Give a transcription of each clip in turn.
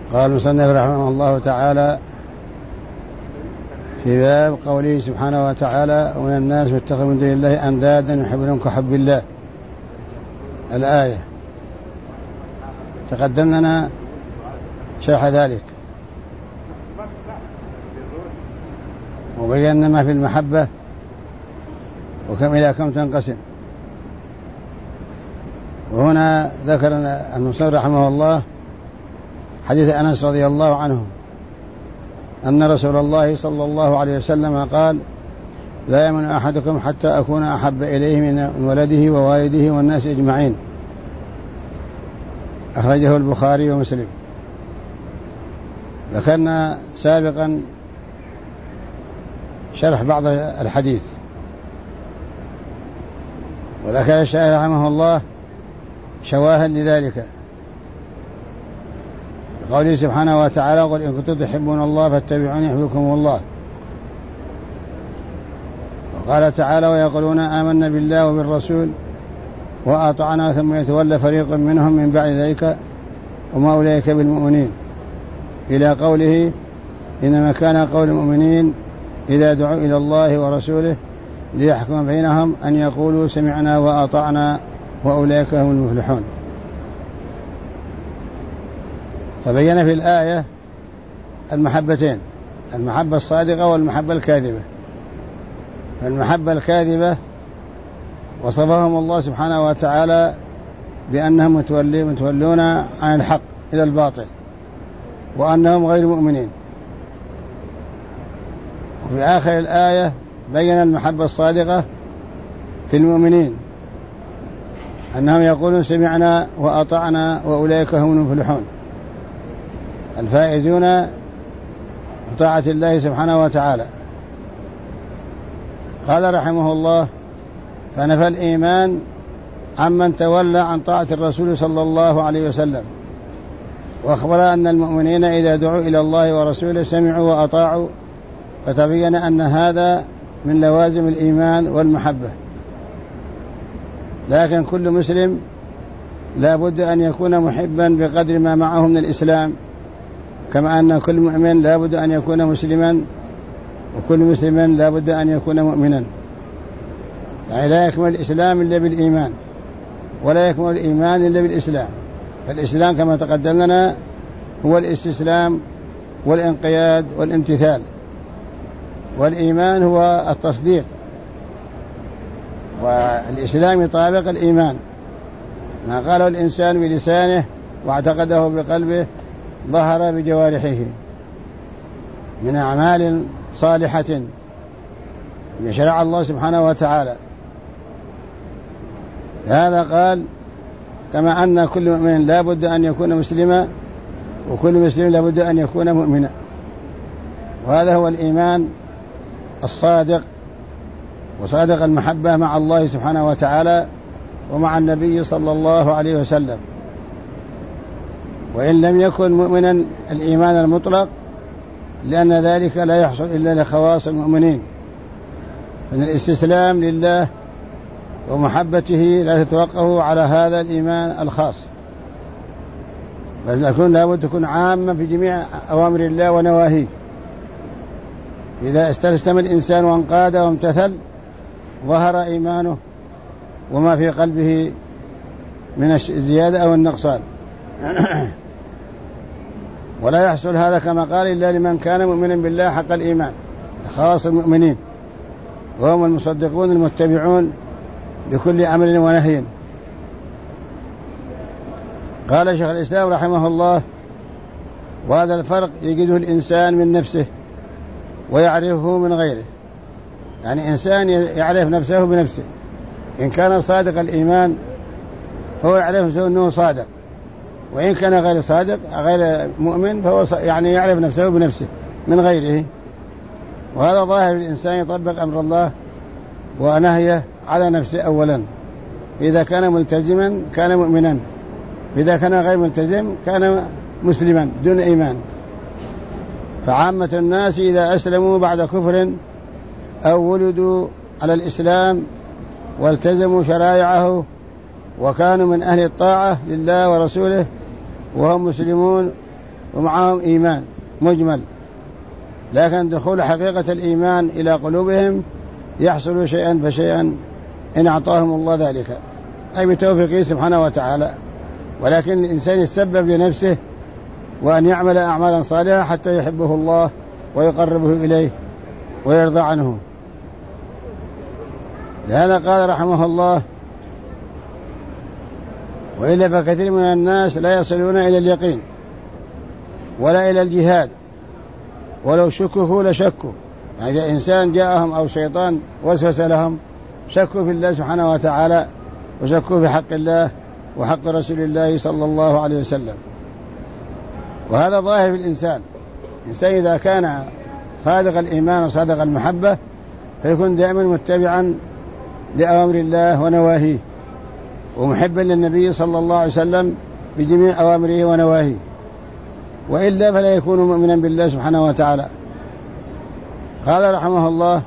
قال المصنف رحمه الله تعالى في باب قوله سبحانه وتعالى ومن الناس متخذ من دون الله أندادا يحبونهم كحب الله. الآية تقدم لنا شرح ذلك وبينا ما في المحبة وكم إلى كم تنقسم. وهنا ذكر المصنف رحمه الله حديث أنس رضي الله عنه أن رسول الله صلى الله عليه وسلم قال لا يؤمن أحدكم حتى أكون أحب إليه من ولده ووالده والناس أجمعين. أخرجه البخاري ومسلم. ذكرنا سابقا شرح بعض الحديث، وذكر الشيخ رحمه الله شواهد لذلك قوله سبحانه وتعالى قل إن كنتم تحبون الله فاتبعوني يحببكم الله. وقال تعالى ويقولون آمنا بالله وبالرسول وأطعنا ثم يتولى فريق منهم من بعد ذلك وما أولئك بالمؤمنين إلى قوله إنما كان قول المؤمنين إذا دعوا إلى الله ورسوله ليحكم بينهم أن يقولوا سمعنا وأطعنا وأولئك هم المفلحون. فبين في الآية المحبتين، المحبة الصادقة والمحبة الكاذبة. المحبة الكاذبة وصفهم الله سبحانه وتعالى بأنهم متولون عن الحق إلى الباطل وأنهم غير مؤمنين. وفي آخر الآية بين المحبة الصادقة في المؤمنين أنهم يقولون سمعنا وأطعنا وأولئك هم المفلحون الفائزون بطاعة الله سبحانه وتعالى. قال رحمه الله فنفى الإيمان عمن تولى عن طاعة الرسول صلى الله عليه وسلم، وأخبر أن المؤمنين إذا دعوا إلى الله ورسوله سمعوا وأطاعوا، فتبين أن هذا من لوازم الإيمان والمحبة. لكن كل مسلم لا بد أن يكون محبا بقدر ما معه من الإسلام، كما أن كل مؤمن لا بد أن يكون مسلما، وكل مسلم لا بد أن يكون مؤمنا. يعني لا يكمل الإسلام إلا بالإيمان، ولا يكمل الإيمان إلا بالإسلام. فالإسلام كما تقدم لنا هو الاستسلام والانقياد والامتثال، والإيمان هو التصديق، والإسلام يطابق الإيمان. ما قاله الإنسان بلسانه واعتقده بقلبه ظهر بجوارحه من أعمال صالحة يشرع الله سبحانه وتعالى. هذا قال كما أن كل مؤمن لا بد أن يكون مسلما، وكل مسلم لا بد أن يكون مؤمنا. وهذا هو الإيمان الصادق، وصادق المحبة مع الله سبحانه وتعالى ومع النبي صلى الله عليه وسلم. وإن لم يكن مؤمنا الإيمان المطلق، لأن ذلك لا يحصل إلا لخواص المؤمنين، من الاستسلام لله ومحبته لا تتوقف على هذا الإيمان الخاص، بل لا تكون عامة في جميع أوامر الله ونواهيه. إذا استسلم الإنسان وانقاد وامتثل ظهر إيمانه وما في قلبه من الزيادة أو النقصان. ولا يحصل هذا كما قال إلا لمن كان مؤمنا بالله حق الإيمان، خاص المؤمنين، وهم المصدقون المتبعون لكل أمر ونهي. قال شيخ الإسلام رحمه الله وهذا الفرق يجده الإنسان من نفسه ويعرفه من غيره. يعني إنسان يعرف نفسه بنفسه، إن كان صادق الإيمان فهو يعرف نفسه أنه صادق، وإن كان غير صادق غير مؤمن فهو يعني يعرف نفسه بنفسه من غيره. وهذا ظاهر الإنسان يطبق أمر الله ونهيه على نفسه أولا. إذا كان ملتزما كان مؤمنا، إذا كان غير ملتزم كان مسلما دون إيمان. فعامة الناس إذا أسلموا بعد كفر أو ولدوا على الإسلام والتزموا شرائعه وكانوا من أهل الطاعة لله ورسوله وهم مسلمون ومعهم إيمان مجمل، لكن دخول حقيقة الإيمان إلى قلوبهم يحصل شيئا فشيئا إن أعطاهم الله ذلك، أي بتوفيقه سبحانه وتعالى. ولكن الإنسان يسبب لنفسه وأن يعمل أعمالا صالحة حتى يحبه الله ويقربه إليه ويرضى عنه. لهذا قال رحمه الله: وإلا فكثير من الناس لا يصلون إلى اليقين ولا إلى الجهاد ولو شككوا لشكوا. يعني إذا إنسان جاءهم أو شيطان وسوس لهم شكوا في الله سبحانه وتعالى وشكوا في حق الله وحق رسول الله صلى الله عليه وسلم. وهذا ظاهر في الإنسان إذا كان صادق الإيمان وصادق المحبة فيكون دائما متبعا لأوامر الله ونواهيه ومحبا للنبي صلى الله عليه وسلم بجميع أوامره ونواهيه، وإلا فلا يكون مؤمنا بالله سبحانه وتعالى. قال رحمه الله: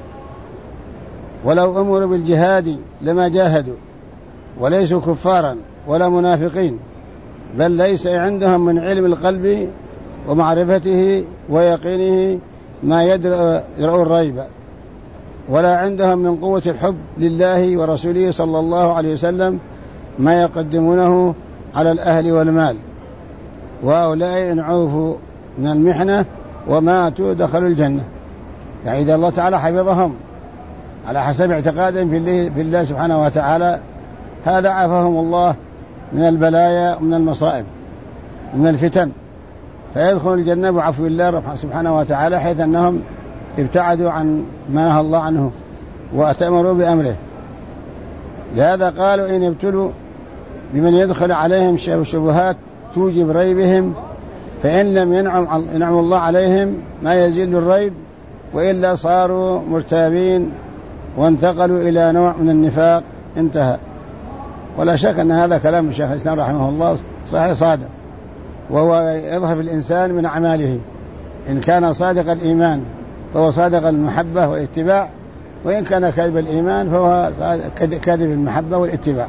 ولو أمروا بالجهاد لما جاهدوا وليسوا كفارا ولا منافقين، بل ليس عندهم من علم القلب ومعرفته ويقينه ما يدرأ الريب، ولا عندهم من قوة الحب لله ورسوله صلى الله عليه وسلم ما يقدمونه على الأهل والمال، وهؤلاء إن عوفوا من المحنة وماتوا دخلوا الجنة. يعني إذا الله تعالى حفظهم على حسب اعتقادهم في الله سبحانه وتعالى، هذا عافهم الله من البلايا ومن المصائب ومن الفتن، فيدخلوا الجنة بعفو الله سبحانه وتعالى، حيث أنهم ابتعدوا عن ما نهى الله عنه وأتأمروا بأمره. لهذا قالوا: إن ابتلوا بمن يدخل عليهم شبهات توجب ريبهم، فإن لم ينعم الله عليهم ما يزيل الريب، وإلا صاروا مرتابين وانتقلوا إلى نوع من النفاق. انتهى. ولا شك أن هذا كلام الشيخ الإسلام رحمه الله صحيح صادق، وهو يظهر الإنسان من أعماله. إن كان صادق الإيمان فهو صادق المحبة والاتباع، وإن كان كاذب الإيمان فهو كاذب المحبة والاتباع.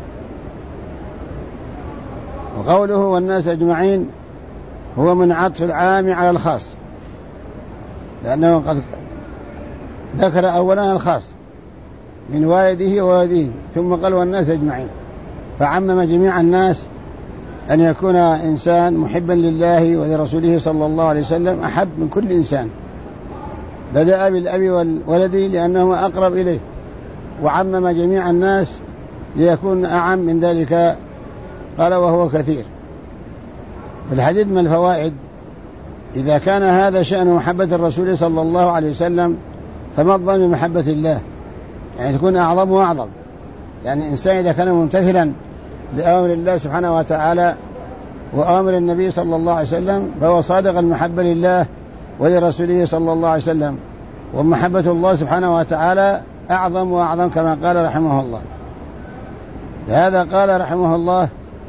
وقوله والناس أجمعين هو من عطف العام على الخاص، لأنه قد ذكر أولا الخاص من والده ووالده، ثم قال والناس أجمعين، فعمم جميع الناس أن يكون إنسان محبا لله ولرسوله صلى الله عليه وسلم أحب من كل إنسان. بدأ بالأب والولد لأنهما أقرب إليه، وعمم جميع الناس ليكون أعم من ذلك. قال وهو كثير. في الحديث من الفوائد: إذا كان هذا شأن محبة الرسول صلى الله عليه وسلم فما الظن بمحبة الله؟ يعني تكون أعظم وأعظم. يعني إنسان إذا كان ممتثلا لأوامر الله سبحانه وتعالى وأوامر النبي صلى الله عليه وسلم فهو صادق المحبة لله ولرسوله صلى الله عليه وسلم، ومحبة الله سبحانه وتعالى أعظم وأعظم كما قال رحمه الله. لهذا قال رحمه الله: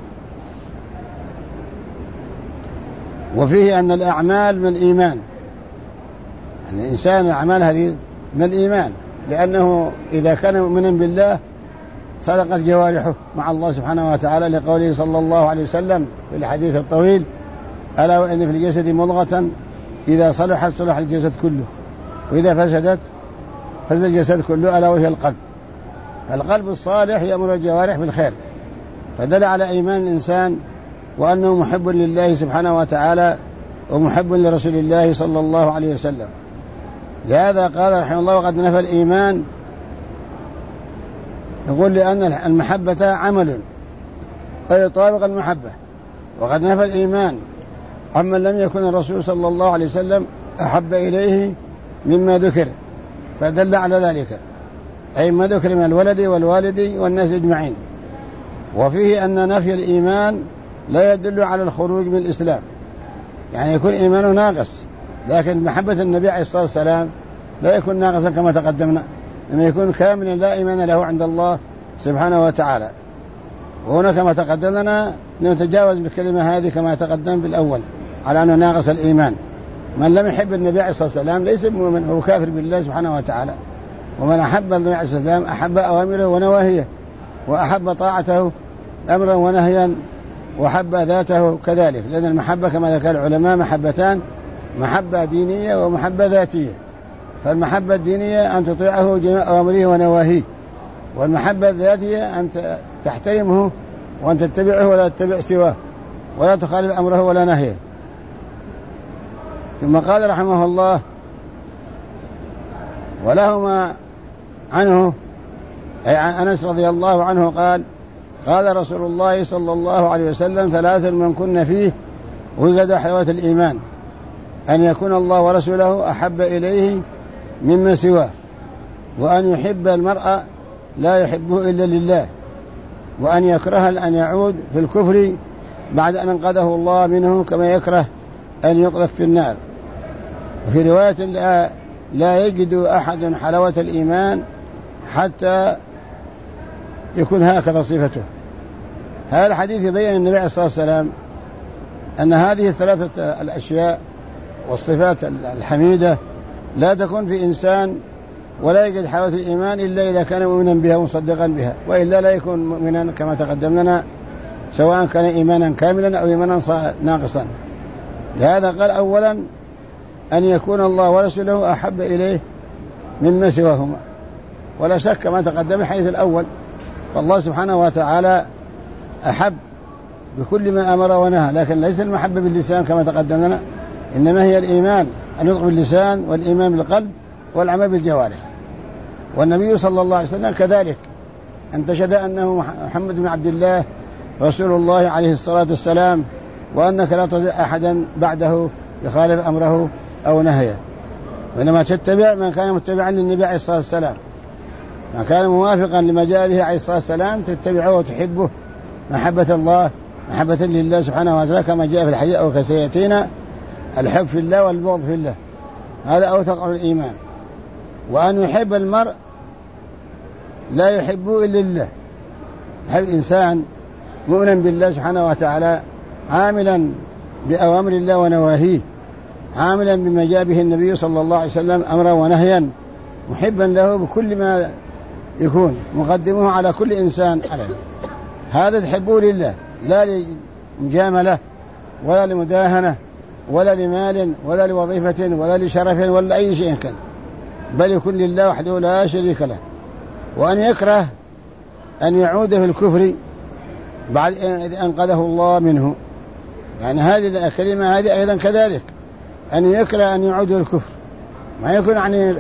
وفيه أن الأعمال من الإيمان. يعني الإنسان الأعمال هذه من الإيمان، لأنه إذا كان مؤمنا بالله صدقت جوارحه مع الله سبحانه وتعالى، لقوله صلى الله عليه وسلم في الحديث الطويل: ألا وإن في الجسد مضغة إذا صلحت صلح الجسد كله، وإذا فسدت فسد الجسد كله، ألا وهي القلب. القلب الصالح يأمر الجوارح بالخير، فدل على إيمان الإنسان وأنه محب لله سبحانه وتعالى ومحب لرسول الله صلى الله عليه وسلم. لهذا قال رحمه الله: وقد نفى الإيمان، يقول لأن المحبة عمل فيطابق المحبة، وقد نفى الإيمان عمن لم يكن الرسول صلى الله عليه وسلم أحب إليه مما ذكر، فدل على ذلك، أي ما ذكر من الولد والوالد والناس أجمعين. وفيه أن نفي الإيمان لا يدل على الخروج من الإسلام، يعني يكون إيمانه ناقص، لكن محبة النبي عليه الصلاة والسلام لا يكون ناقصا كما تقدمنا، لما يكون كاملا لا إيمان له عند الله سبحانه وتعالى. وهنا كما تقدمنا نتجاوز بالكلمة هذه كما تقدم بالأول على أنه ناقص الإيمان. من لم يحب النبي عليه الصلاة والسلام ليس مؤمن، هو كافر بالله سبحانه وتعالى. ومن أحب النبي عليه الصلاة والسلام أحب أوامره ونواهيه، وأحب طاعته أمرا ونهيا وحب ذاته كذلك، لأن المحبة كما ذكر العلماء محبتان: محبة دينية ومحبة ذاتية. فالمحبة الدينية أن تطيعه جميع أوامره ونواهيه، والمحبة الذاتية أن تحترمه وأن تتبعه ولا تتبع سواه ولا تخالف أمره ولا نهيه. ثم قال رحمه الله: ولهما عنه، أي عن أنس رضي الله عنه قال: قال رسول الله صلى الله عليه وسلم: 3 من كن فيه وجد حلاوة الإيمان: أن يكون الله ورسوله أحب إليه مما سواه، وأن يحب المرء لا يحبه إلا لله، وأن يكره أن يعود في الكفر بعد أن انقذه الله منه، كما يكره أن يقذف في النار. وفي رواية: لا يجد أحد حلاوة الإيمان حتى يكون هكذا صفته. هذا الحديث يبين النبي عليه الصلاة والسلام أن هذه الثلاثة الأشياء والصفات الحميدة لا تكون في إنسان ولا يجد حلاوة الإيمان إلا إذا كان مؤمنا بها ومصدقا بها، وإلا لا يكون مؤمنا كما تقدم لنا، سواء كان إيمانا كاملا أو إيمانا ناقصا. لهذا قال: أولا أن يكون الله ورسوله أحب إليه مما سواهما، ولا شك كما تقدم الحديث الأول، فالله سبحانه وتعالى أحب بكل ما أمر ونهى، لكن ليس المحبة باللسان كما تقدم لنا، إنما هي الإيمان، النطق باللسان والإيمان بالقلب والعمل بالجوارح. والنبي صلى الله عليه وسلم كذلك أن تشهد أنه محمد بن عبد الله رسول الله عليه الصلاة والسلام، وأنك لا تطيع أحدا بعده يخالف أمره أو نهيه، وإنما تتبع من كان متبعا للنبي عليه الصلاة والسلام، من كان موافقا لما جاء به عليه الصلاة والسلام تتبعه وتحبه محبة الله، محبة لله سبحانه وتعالى، كما جاء في الحديث أو كسيأتينا: الحب في الله والبغض في الله، هذا أوثق الإيمان. وأن يحب المرء لا يحبه إلا لله، يحب الإنسان مؤمنا بالله سبحانه وتعالى، عاملا بأوامر الله ونواهيه، عاملا بما جاء به النبي صلى الله عليه وسلم أمرا ونهيا، محبا له بكل ما يكون، مقدمه على كل إنسان عليه. هذا تحبه لله، لا لمجاملة ولا لمداهنة ولا لمال ولا لوظيفة ولا لشرف ولا أي شيء كان، بل يكون لله وحده لا شريك له. وأن يكره أن يعود في الكفر بعد إذ أنقذه الله منه، يعني هذه الكلمة هذه أيضا كذلك، أن يكره أن يعود في الكفر، ما يكون يعني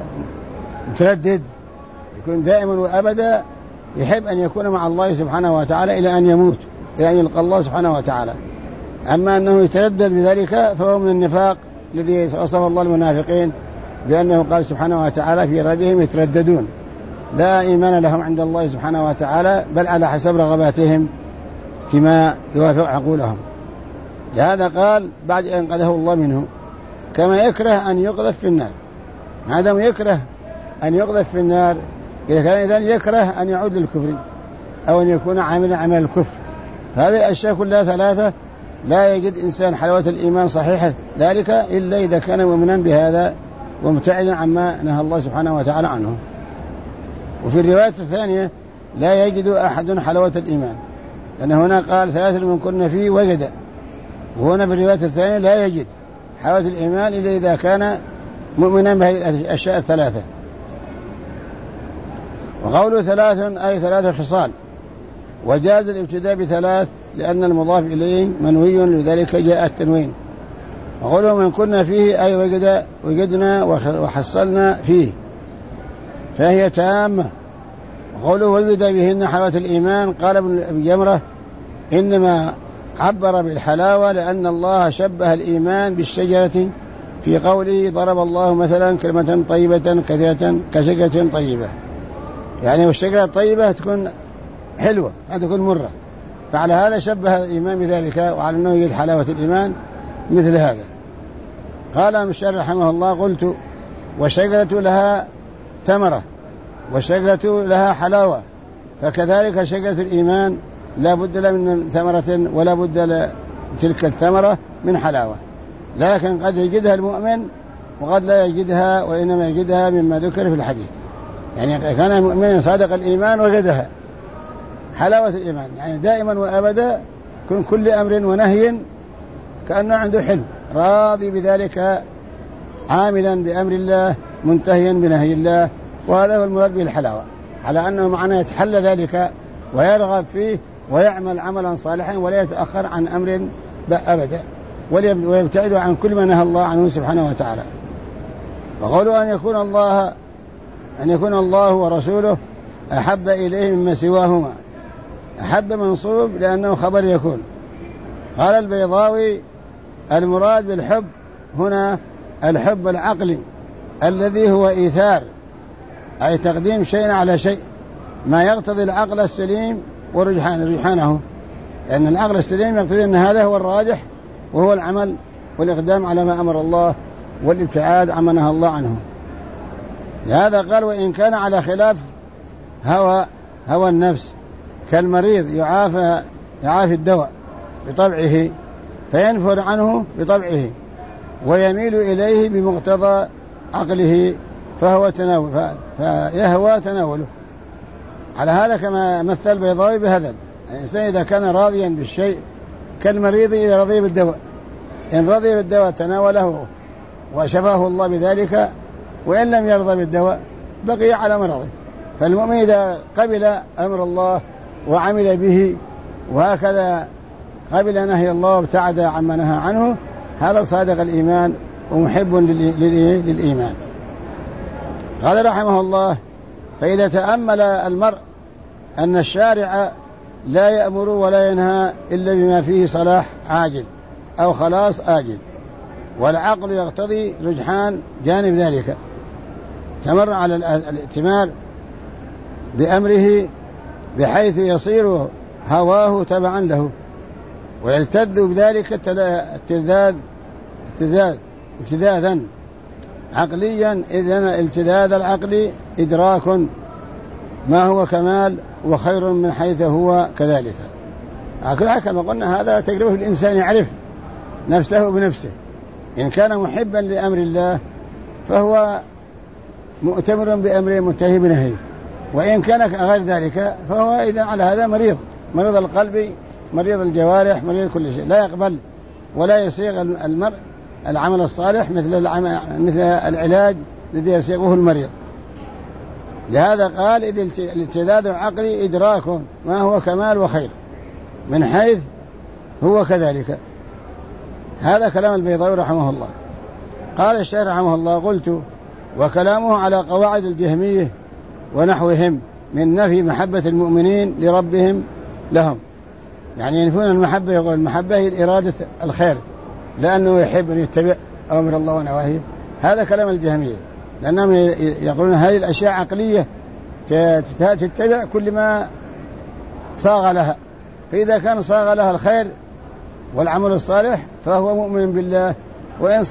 متردد، يكون دائما وأبدا يحب أن يكون مع الله سبحانه وتعالى إلى أن يموت، إلى أن يلقى الله سبحانه وتعالى. أما أنه يتردد بذلك فهو من النفاق الذي وصف الله المنافقين بأنه قال سبحانه وتعالى: في ريبهم يترددون، لا إيمان لهم عند الله سبحانه وتعالى، بل على حسب رغباتهم فيما يوافق عقولهم. لهذا قال: بعد أن انقذه الله منه، كما يكره أن يقذف في النار. هذا يكره أن يقذف في النار، إذا كان إذن يكره أن يعود للكفر أو أن يكون عاملا عمل الكفر. هذه الأشياء كلها ثلاثة لا يجد إنسان حلاوة الإيمان صحيحة ذلك إلا إذا كان مؤمنا بهذا ومبتعدا عما نهى الله سبحانه وتعالى عنه. وفي الرواية الثانية: لا يجد أحد حلاوة الإيمان، لأن هنا قال: 3 من كن فيه وجد، وهنا في الرواية الثانية: لا يجد حلاوة الإيمان إلا إذا كان مؤمنا بهذه الأشياء الثلاثة. وقوله 3 أي 3 خصال، وجاز الابتداء ب3 لأن المضاف إليه منوي، لذلك جاء التنوين. وقوله من كنا فيه أي وجدنا وحصلنا فيه، فهي تامة. وقوله وجد بهن حلاوة الإيمان، قال ابن أبي جمرة: إنما عبر بالحلاوة لأن الله شبه الإيمان بالشجرة في قوله: ضرب الله مثلا كلمة طيبة كثيرة كشجرة طيبة، يعني والشجرة الطيبة تكون حلوة لا تكون مرة، فعلى هذا شبه الإيمان بذلك، وعلى أنه يجد حلاوة الإيمان مثل هذا. قال المشارح رحمه الله: قلت: والشجرة لها ثمرة والشجرة لها حلاوة، فكذلك شجرة الإيمان لا بد لها من ثمرة ولا بد لتلك الثمرة من حلاوة، لكن قد يجدها المؤمن وقد لا يجدها، وإنما يجدها مما ذكر في الحديث. يعني كان مؤمنا صادق الإيمان وجدها حلاوة الإيمان، يعني دائما وأبدا يكون كل أمر ونهي كأنه عنده حلم، راضي بذلك، عاملا بأمر الله، منتهيا بنهي الله. وهذا هو المراد بالحلاوة، على أنه معناه يتحلى ذلك ويرغب فيه ويعمل عملا صالحا ولا يتأخر عن أمر أبدا، ويبتعد عن كل ما نهى الله عنه سبحانه وتعالى. وقولوا أن يكون الله ورسوله أحب إليه مما سواهما. أحب منصوب لأنه خبر يكون. قال البيضاوي: المراد بالحب هنا الحب العقلي الذي هو إيثار، أي تقديم شيء على شيء، ما يقتضي العقل السليم ورجحانه، لأن العقل السليم يقتضي أن هذا هو الراجح، وهو العمل والإقدام على ما أمر الله والابتعاد عما نهى الله عنه. لهذا قال: وإن كان على خلاف هوى النفس، كالمريض يعافي الدواء بطبعه فينفر عنه بطبعه ويميل إليه بمقتضى عقله فيهوى تناوله. على هذا كما مثل البيضاوي بهذا: الإنسان إذا كان راضيا بالشيء كالمريض إذا رضي بالدواء، إن رضي بالدواء تناوله وشفاه الله بذلك، وإن لم يرضى بالدواء بقي على مرضه. فالمؤمن إذا قبل أمر الله وعمل به، وهكذا قبل نهي الله وابتعد عما نهى عنه، هذا صادق الإيمان ومحب للإيمان. قال رحمه الله: فإذا تأمل المرء أن الشارع لا يأمر ولا ينهى إلا بما فيه صلاح عاجل أو خلاص آجل، والعقل يقتضي رجحان جانب ذلك، تمر على الائتمار بأمره بحيث يصير هواه تبعا له، ويلتذ بذلك التذاذا عقليا، إذن التذاذ العقلي إدراك ما هو كمال وخير من حيث هو كذلك. كما قلنا هذا تجربة الإنسان يعرف نفسه بنفسه. إن كان محبا لأمر الله فهو مؤتمر بأمره منتهي بنهيه، وإن كان غير ذلك فهو إذن على هذا مريض القلب، مريض الجوارح، مريض كل شيء، لا يقبل ولا يصيغ المرء العمل الصالح مثل العلاج الذي يصيغه المريض. لهذا قال: إذ الالتذاذ العقلي إدراك ما هو كمال وخير من حيث هو كذلك. هذا كلام البيضاوي رحمه الله. قال الشيخ رحمه الله: قلت: وكلامه على قواعد الجهمية ونحوهم من نفي محبة المؤمنين لربهم لهم، يعني ينفون المحبة. يقول المحبة هي إرادة الخير، لأنه يحب أن يتبع أمر الله ونواهيه. هذا كلام الجهمية، لأنهم يقولون هذه الأشياء عقلية تتبع كل ما صاغ لها، فإذا كان صاغ لها الخير والعمل الصالح فهو مؤمن بالله، وإن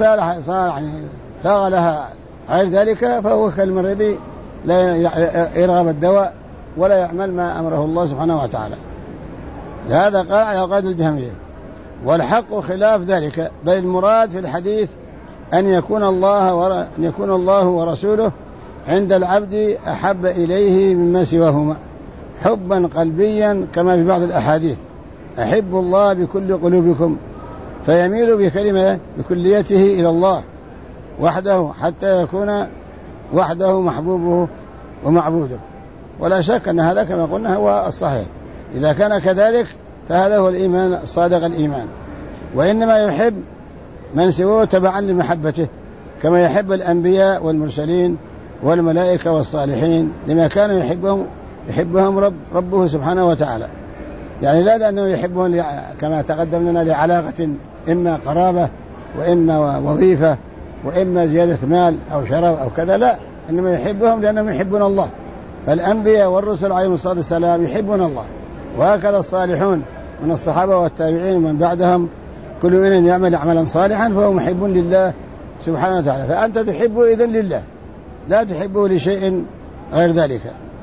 صاغ لها غير ذلك فهو كالمريض لا يرغب الدواء ولا يعمل ما أمره الله سبحانه وتعالى. لهذا قال على قواعد الجهمية. والحق خلاف ذلك، بل المراد في الحديث أن يكون الله ورسوله عند العبد أحب إليه مما سواهما حبا قلبيا، كما في بعض الأحاديث: أحب الله بكل قلوبكم، فيميل بكليته إلى الله وحده حتى يكون وحده محبوبه ومعبوده. ولا شك أن هذا كما قلنا هو الصحيح. إذا كان كذلك فهذا هو الإيمان صادق الإيمان. وإنما يحب من سواه تبعا لمحبته، كما يحب الأنبياء والمرسلين والملائكة والصالحين لما كان يحبهم ربه سبحانه وتعالى، يعني لا لأنه يحبهم كما تقدم لنا لعلاقة إما قرابة وإما وظيفة وإما زيادة مال أو شرف أو كذا، لا، إنما يحبهم لأنهم يحبون الله. فالأنبياء والرسل عليهم الصلاة والسلام يحبون الله، وهكذا الصالحون من الصحابة والتابعين ومن بعدهم كل من يعمل عملا صالحا فهو محب لله سبحانه وتعالى. فأنت تحبه إذن لله، لا تحبه لشيء غير ذلك.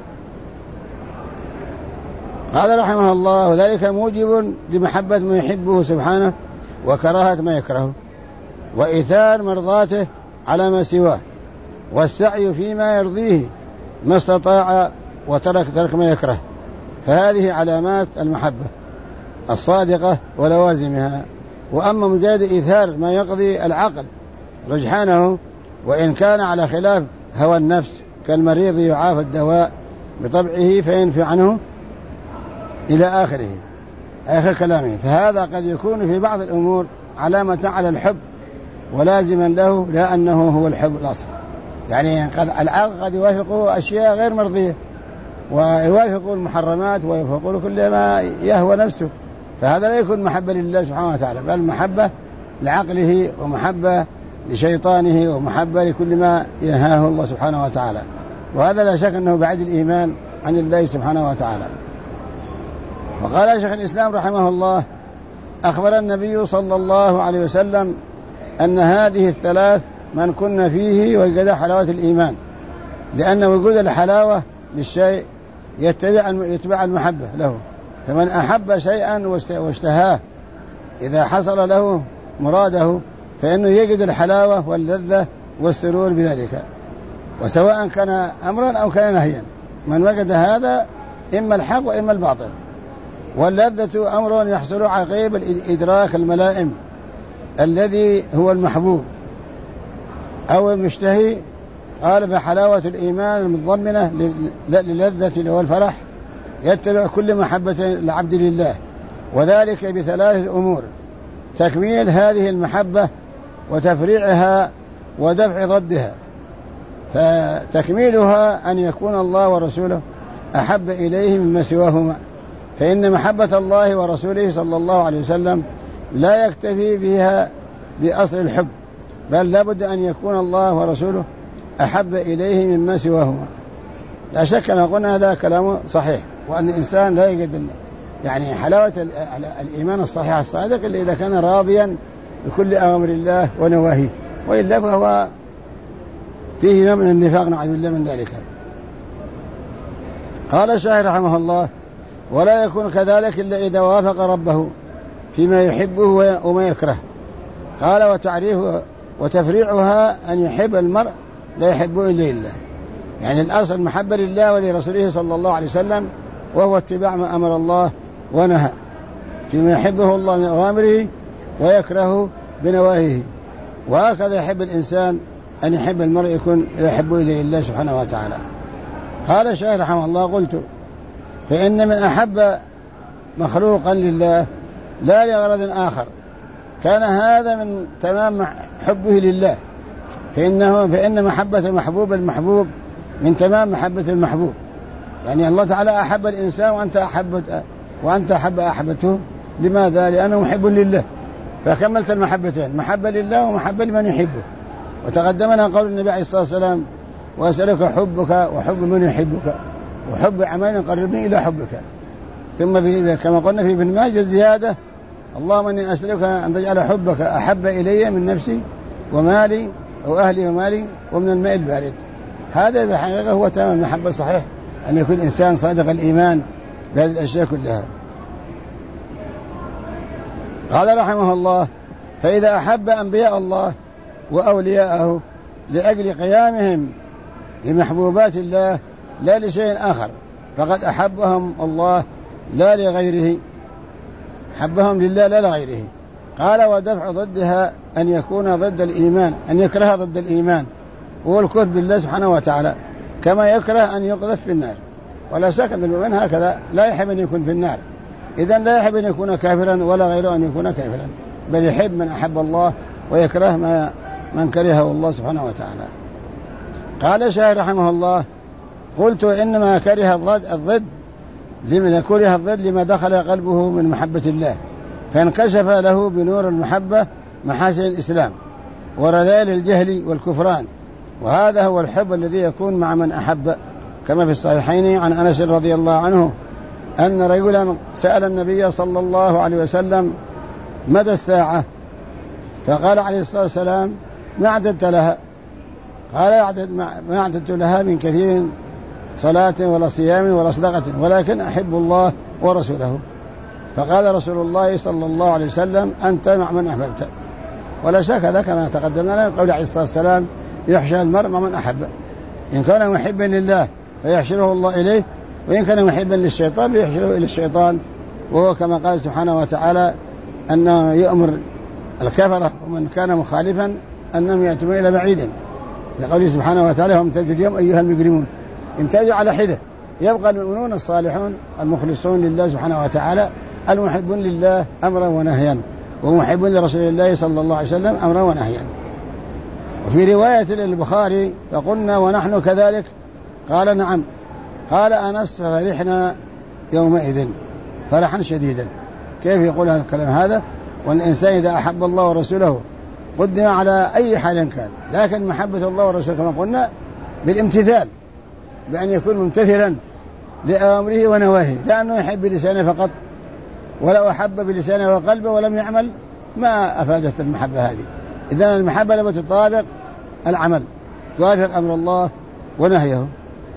قال رحمه الله: وذلك موجب لمحبة ما يحبه سبحانه وكراهة ما يكرهه، وإيثار مرضاته على ما سواه، والسعي فيما يرضيه ما استطاع، وترك ما يكره. فهذه علامات المحبة. الصادقة ولوازمها. وأما مجرد إيثار ما يقضي العقل رجحانه وإن كان على خلاف هوى النفس كالمريض يعافى الدواء بطبعه فينفي عنه إلى آخر كلامه، فهذا قد يكون في بعض الأمور علامة على الحب ولازما له، لا أنه هو الحب الأصل. يعني العقل قد يوافقه أشياء غير مرضية ويوافق المحرمات ويوافق كل ما يهوى نفسه، فهذا لا يكون محبة لله سبحانه وتعالى، بل محبة لعقله ومحبة لشيطانه ومحبة لكل ما ينهاه الله سبحانه وتعالى، وهذا لا شك أنه بعد الإيمان عن الله سبحانه وتعالى. وقال شيخ الإسلام رحمه الله: أخبر النبي صلى الله عليه وسلم أن هذه الثلاث من كن فيه وجد حلاوة الإيمان، لأن وجود الحلاوة للشيء يتبع المحبة له، فمن أحب شيئا واشتهاه إذا حصل له مراده فإنه يجد الحلاوة واللذة والسرور بذلك، وسواء كان أمرا أو كان نهيا، من وجد هذا إما الحق وإما الباطل. واللذة أمر يحصل عقيب الإدراك الملائم الذي هو المحبوب أو المشتهي. قال: فحلاوة الإيمان المتضمنة للذة والفرح يتبع كل محبة العبد لله، وذلك بثلاث أمور: تكميل هذه المحبة وتفريعها ودفع ضدها. فتكميلها أن يكون الله ورسوله أحب إليه مما سواهما، فإن محبة الله ورسوله صلى الله عليه وسلم لا يكتفي بها بأصل الحب، بل لابد أن يكون الله ورسوله أحب إليه مما سواهما. لا شك ما قلنا هذا كلام صحيح، وأن الإنسان لا يجد يعني حلاوة الإيمان الصحيح الصادق إلا إذا كان راضيا بكل أمر الله ونواهيه، وإلا فهو فيه نوع من النفاق، نعوذ بالله من ذلك. قال الشاعر رحمه الله: ولا يكون كذلك إلا إذا وافق ربه فيما يحبه وما يكره. قال: وتعريفه وتفريعها أن يحب المرء لا يحبه إلا لله، يعني الأصل محبة لله ولرسوله صلى الله عليه وسلم، وهو اتباع ما أمر الله ونهى فيما يحبه الله من أوامره ويكره بنواهيه. وهكذا يحب الإنسان أن يحب المرء يكون يحبه إلا لله سبحانه وتعالى. قال الشاعر رحمه الله: قلت: فإن من أحب مخلوقا لله لا لغرض آخر كان هذا من تمام حبه لله، فإن محبة المحبوب من تمام محبة المحبوب. يعني الله تعالى أحب الإنسان وأنت أحبته، لماذا؟ لأنه محب لله، فكملت المحبتين، محبة لله ومحبة لمن يحبه. وتقدمنا قول النبي عليه الصلاة والسلام: وأسألك حبك وحب من يحبك وحب عمل قربني إلى حبك. ثم كما قلنا في ابن ماجه الزيادة: اللهم إني أسألك أن تجعل حبك أحب إلي من نفسي ومالي أو أهلي ومالي ومن الماء البارد. هذا بحقيقة هو تمام المحبة الصحيح، أن يكون إنسان صادق الإيمان بهذه الأشياء كلها. قال رحمه الله: فإذا أحب أنبياء الله وأولياءه لأجل قيامهم بمحبوبات الله لا لشيء آخر فقد أحبهم الله لا لغيره، حبهم لله لا لغيره. قال: ودفع ضدها أن يكون ضد الإيمان، أن يكره ضد الإيمان هو الكفر بالله سبحانه وتعالى، كما يكره أن يقذف في النار. ولا شك أن المؤمن هكذا لا يحب أن يكون في النار، إذن لا يحب أن يكون كافرا ولا غيره أن يكون كافرا، بل يحب من أحب الله ويكره من كرهه الله سبحانه وتعالى. قال الشاعر رحمه الله: قلت: إنما كره الضد لما دخل قلبه من محبة الله، فانكشف له بنور المحبة محاسن الإسلام ورذائل الجهل والكفران، وهذا هو الحب الذي يكون مع من أحب، كما في الصحيحين عن أنس رضي الله عنه أن رجلا سأل النبي صلى الله عليه وسلم: متى الساعة؟ فقال عليه الصلاة والسلام: ما أعددت لها؟ قال: ما أعددت لها من كثير صلاة ولا صيام ولا صدقة، ولكن أحب الله ورسوله. فقال رسول الله صلى الله عليه وسلم: أنت مع من أحببت. ولا شك هذا كما تقدمنا قول عليه الصلاة والسلام: يحشر المرء مع من أحب، إن كان محبا لله فيحشره الله إليه، وإن كان محبا للشيطان فيحشره إلى الشيطان وهو كما قال سبحانه وتعالى أنه يؤمر الكفرة ومن كان مخالفا أنهم يأتون إلى بعيد، لقوله سبحانه وتعالى وامتازوا اليوم أيها المجرمون. امتازوا على حدة، يبقى المؤمنون الصالحون المخلصون لله سبحانه وتعالى المحبون لله أمرا ونهيا، ومحبون لرسول الله صلى الله عليه وسلم أمرا ونهيا. وفي رواية للبخاري فقلنا ونحن كذلك، قال نعم. قال أنس ففرحنا يومئذ فرحا شديدا. كيف يقول هذا الكلام هذا والإنسان إذا أحب الله ورسوله قدم على أي حال كان، لكن محبة الله ورسوله كما قلنا بالامتثال، بأن يكون ممتثلا لأمره ونواهيه، لأنه يحب بلسانه فقط، ولو أحب بلسانه وقلبه ولم يعمل ما أفادت المحبة هذه. إذن المحبة لما تطابق العمل، توافق أمر الله ونهيه.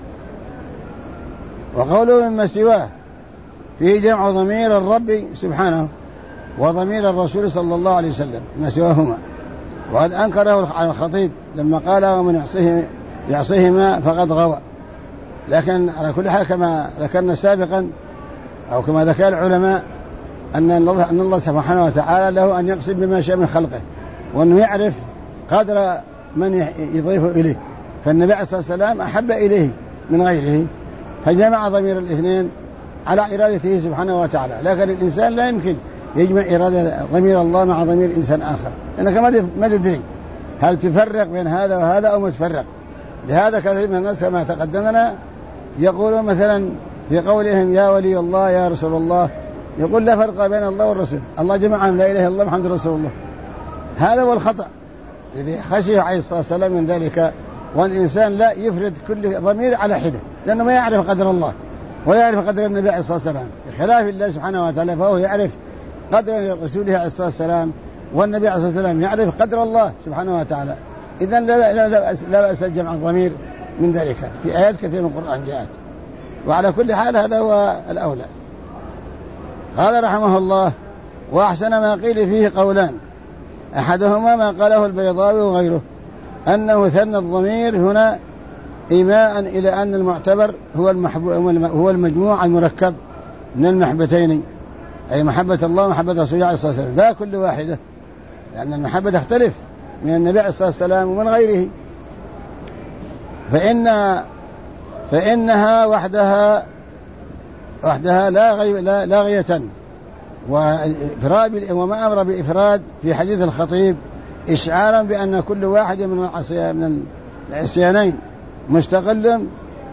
وقوله مما سواه فيه جمع ضمير الرب سبحانه وضمير الرسول صلى الله عليه وسلم ما سواهما، وقد أنكره على الخطيب لما قال ومن يعصيهما فقد غوى. لكن على كل حال كما ذكرنا سابقا أو كما ذكر العلماء أن الله سبحانه وتعالى له أن يقسم بما شاء من خلقه، وأنه يعرف قدر من يضيف إليه، فالنبي عليه الصلاة والسلام أحب إليه من غيره فجمع ضمير الاثنين على إرادته سبحانه وتعالى. لكن الإنسان لا يمكن يجمع إرادة ضمير الله مع ضمير إنسان آخر، لأنك ما تدري هل تفرق بين هذا وهذا أو ما تفرق. لهذا كثير من الناس كما تقدمنا يقولون مثلا في قولهم يا ولي الله يا رسول الله، يقول لا فرق بين الله والرسول، الله جمعهم لا إله إلا الله محمد رسول الله. هذا هو الخطأ الذي خشيه عليه الصلاة والسلام من ذلك. والإنسان لا يفرد كل ضمير على حدة، لأنه ما يعرف قدر الله ولا يعرف قدر النبي عليه الصلاة والسلام، بخلاف الله سبحانه وتعالى فهو يعرف قدر رسوله عليه الصلاة والسلام، والنبي عليه الصلاة والسلام يعرف قدر الله سبحانه وتعالى. إذن لا بأس جمع الضمير من ذلك في آيات كثيرة من القرآن جاءت. وعلى كل حال هذا هو الأولى. قال رحمه الله وأحسن ما قيل فيه قولان، أحدهما ما قاله البيضاوي وغيره أنه ثنى الضمير هنا إيماء إلى أن المعتبر هو المجموع المركب من المحبتين، أي محبة الله ومحبة رسوله عليه الصلاة والسلام، لا كل واحدة، لأن المحبة تختلف من النبي عليه الصلاة والسلام ومن غيره. فإنها وحدها لا غية، وما أمر بالإفراد في حديث الخطيب إشعارا بأن كل واحد من العصيانين مستقل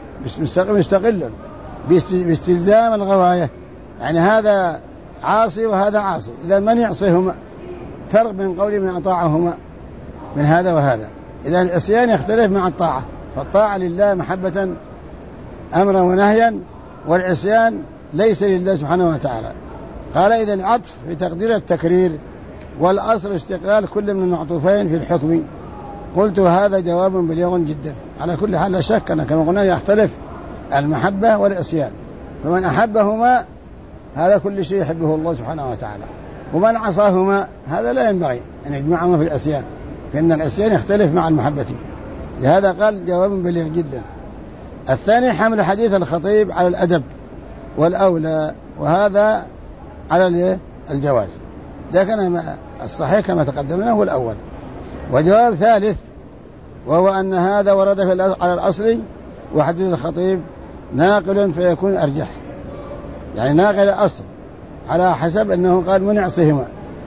باستلزام الغواية، يعني هذا عاصي وهذا عاصي، إذا من يعصيهما فرق بين قول من أطاعهما من هذا وهذا. إذا العصيان يختلف مع الطاعة، فالطاعة لله محبة أمرا ونهيا، والعصيان ليس لله سبحانه وتعالى. قال إذا العطف في تقدير التكرير، والأصل استقلال كل من المعطوفين في الحكم. قلت هذا جواب بليغ جدا. على كل حال لا شك أن كما قلنا يختلف المحبة والعصيان، فمن أحبهما هذا كل شيء يحبه الله سبحانه وتعالى، ومن عصاهما هذا لا ينبغي أن يجمعهما في العصيان، فإن العصيان يختلف مع المحبة. لهذا قال جواب بليغ جدا. الثاني حمل حديث الخطيب على الأدب والأولى، وهذا على الجواز، لكن الصحيح كما تقدمنا هو الأول. وجواب ثالث وهو أن هذا ورد على الأصل، وحديث الخطيب ناقل فيكون أرجح، يعني ناقل الأصل على حسب أنه قال من يعصيهما،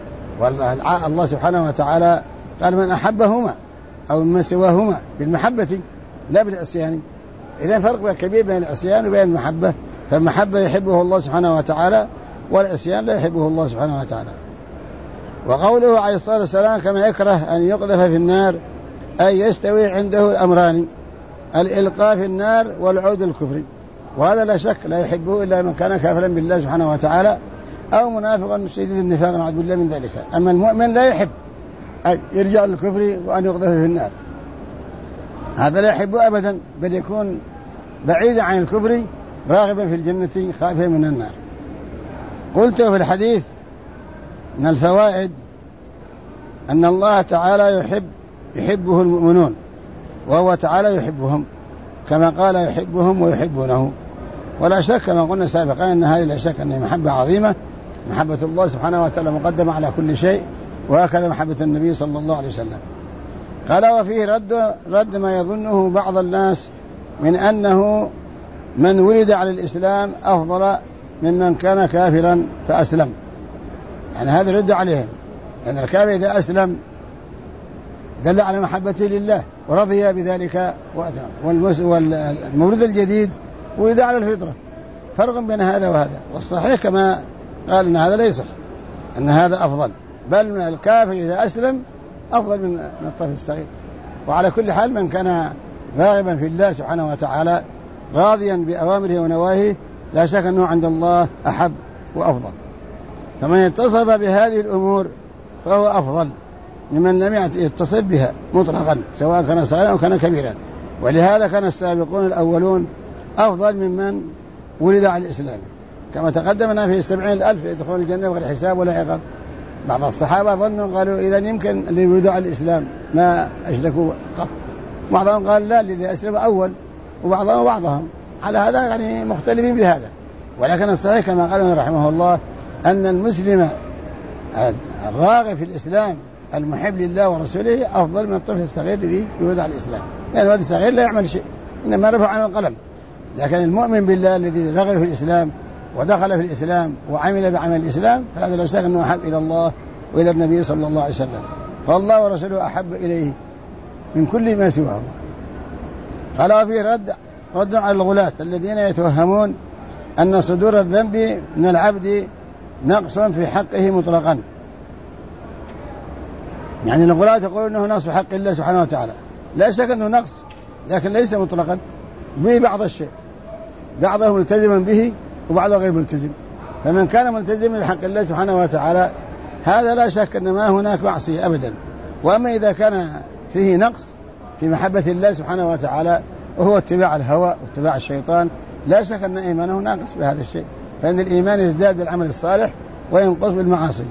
والله سبحانه وتعالى قال من أحبهما أو من سواهما بالمحبة لا بالعصيان. إذا فرق كبير بين العصيان وبين المحبة، فالمحبة يحبه الله سبحانه وتعالى، والعصيان لا يحبه الله سبحانه وتعالى. وقوله عليه الصلاة والسلام كما يكره أن يقذف في النار، أي يستوي عنده الأمران، الإلقاء في النار والعود الكفر، وهذا لا شك لا يحبه إلا من كان كافرا بالله سبحانه وتعالى أو منافقا شديد النفاق نعوذ بالله من ذلك. أما المؤمن لا يحب أن يرجع للكفر وأن يقذف في النار، هذا لا يحبه أبدا، بل يكون بعيدا عن الكفر راغبا في الجنة خائفا من النار. قلت في الحديث من الفوائد أن الله تعالى يحبه المؤمنون، وهو تعالى يحبهم كما قال يحبهم ويحبونه. ولا شك كما قلنا سابقا أن هذه لا شك أنها محبة عظيمة، محبة الله سبحانه وتعالى مقدمة على كل شيء، وهكذا محبة النبي صلى الله عليه وسلم. قال وفيه رد ما يظنه بعض الناس من أنه من ولد على الإسلام أفضل ممن كان كافرا فأسلم، يعني هذا رد عليهم، لأن الكافر إذا أسلم دل على محبته لله ورضي بذلك، والمولود الجديد ولد على الفطرة، فرق بين هذا وهذا. والصحيح كما قال أن هذا لا يصح، أن هذا أفضل، بل الكافر إذا أسلم أفضل من الطفل الصغير. وعلى كل حال من كان راغبا في الله سبحانه وتعالى راضيا بأوامره ونواهيه لا شك أنه عند الله أحب وأفضل. فمن اتصف بهذه الأمور فهو أفضل ممن لم يتصف بها مطلقا، سواء كان صغيرا أو كان كبيرا. ولهذا كان السابقون الأولون أفضل ممن ولد على الإسلام، كما تقدمنا في 70,000 يدخلون الجنة بغير حساب ولا عقاب. بعض الصحابة ظنوا قالوا إذا يمكن اللي ولدوا على الإسلام ما أشركوا قط، بعضهم قال لا الذي أسلم أول، وبعضهم على هذا يعني مختلفين بهذا. ولكن الصحيح كما قال رحمه الله أن المسلم الراغب في الإسلام المحب لله ورسوله أفضل من الطفل الصغير الذي يولد على الإسلام، لأن الولد الصغير لا يعمل شيء، إنما رفع عنه القلم. لكن المؤمن بالله الذي رغب في الإسلام ودخل في الإسلام وعمل بعمل الإسلام فهذا لا شك أنه أحب إلى الله وإلى النبي صلى الله عليه وسلم، فالله ورسوله أحب إليه من كل ما سواه. قال وفيه رد على الغلاة الذين يتوهمون أن صدور الذنب من العبد نقص في حقه مطلقا، يعني الغلاة يقولون أنه نقص في حق الله سبحانه وتعالى، لا شك أنه نقص لكن ليس مطلقا، به بعض الشيء، بعضه ملتزما به وبعضه غير ملتزم. فمن كان ملتزما بحق الله سبحانه وتعالى هذا لا شك أن ما هناك معصية أبدا. وأما إذا كان فيه نقص في محبة الله سبحانه وتعالى وهو اتباع الهوى واتباع الشيطان لا شك أن إيمانه ناقص بهذا الشيء، فإن الإيمان يزداد بالعمل الصالح وينقص بالمعاصي.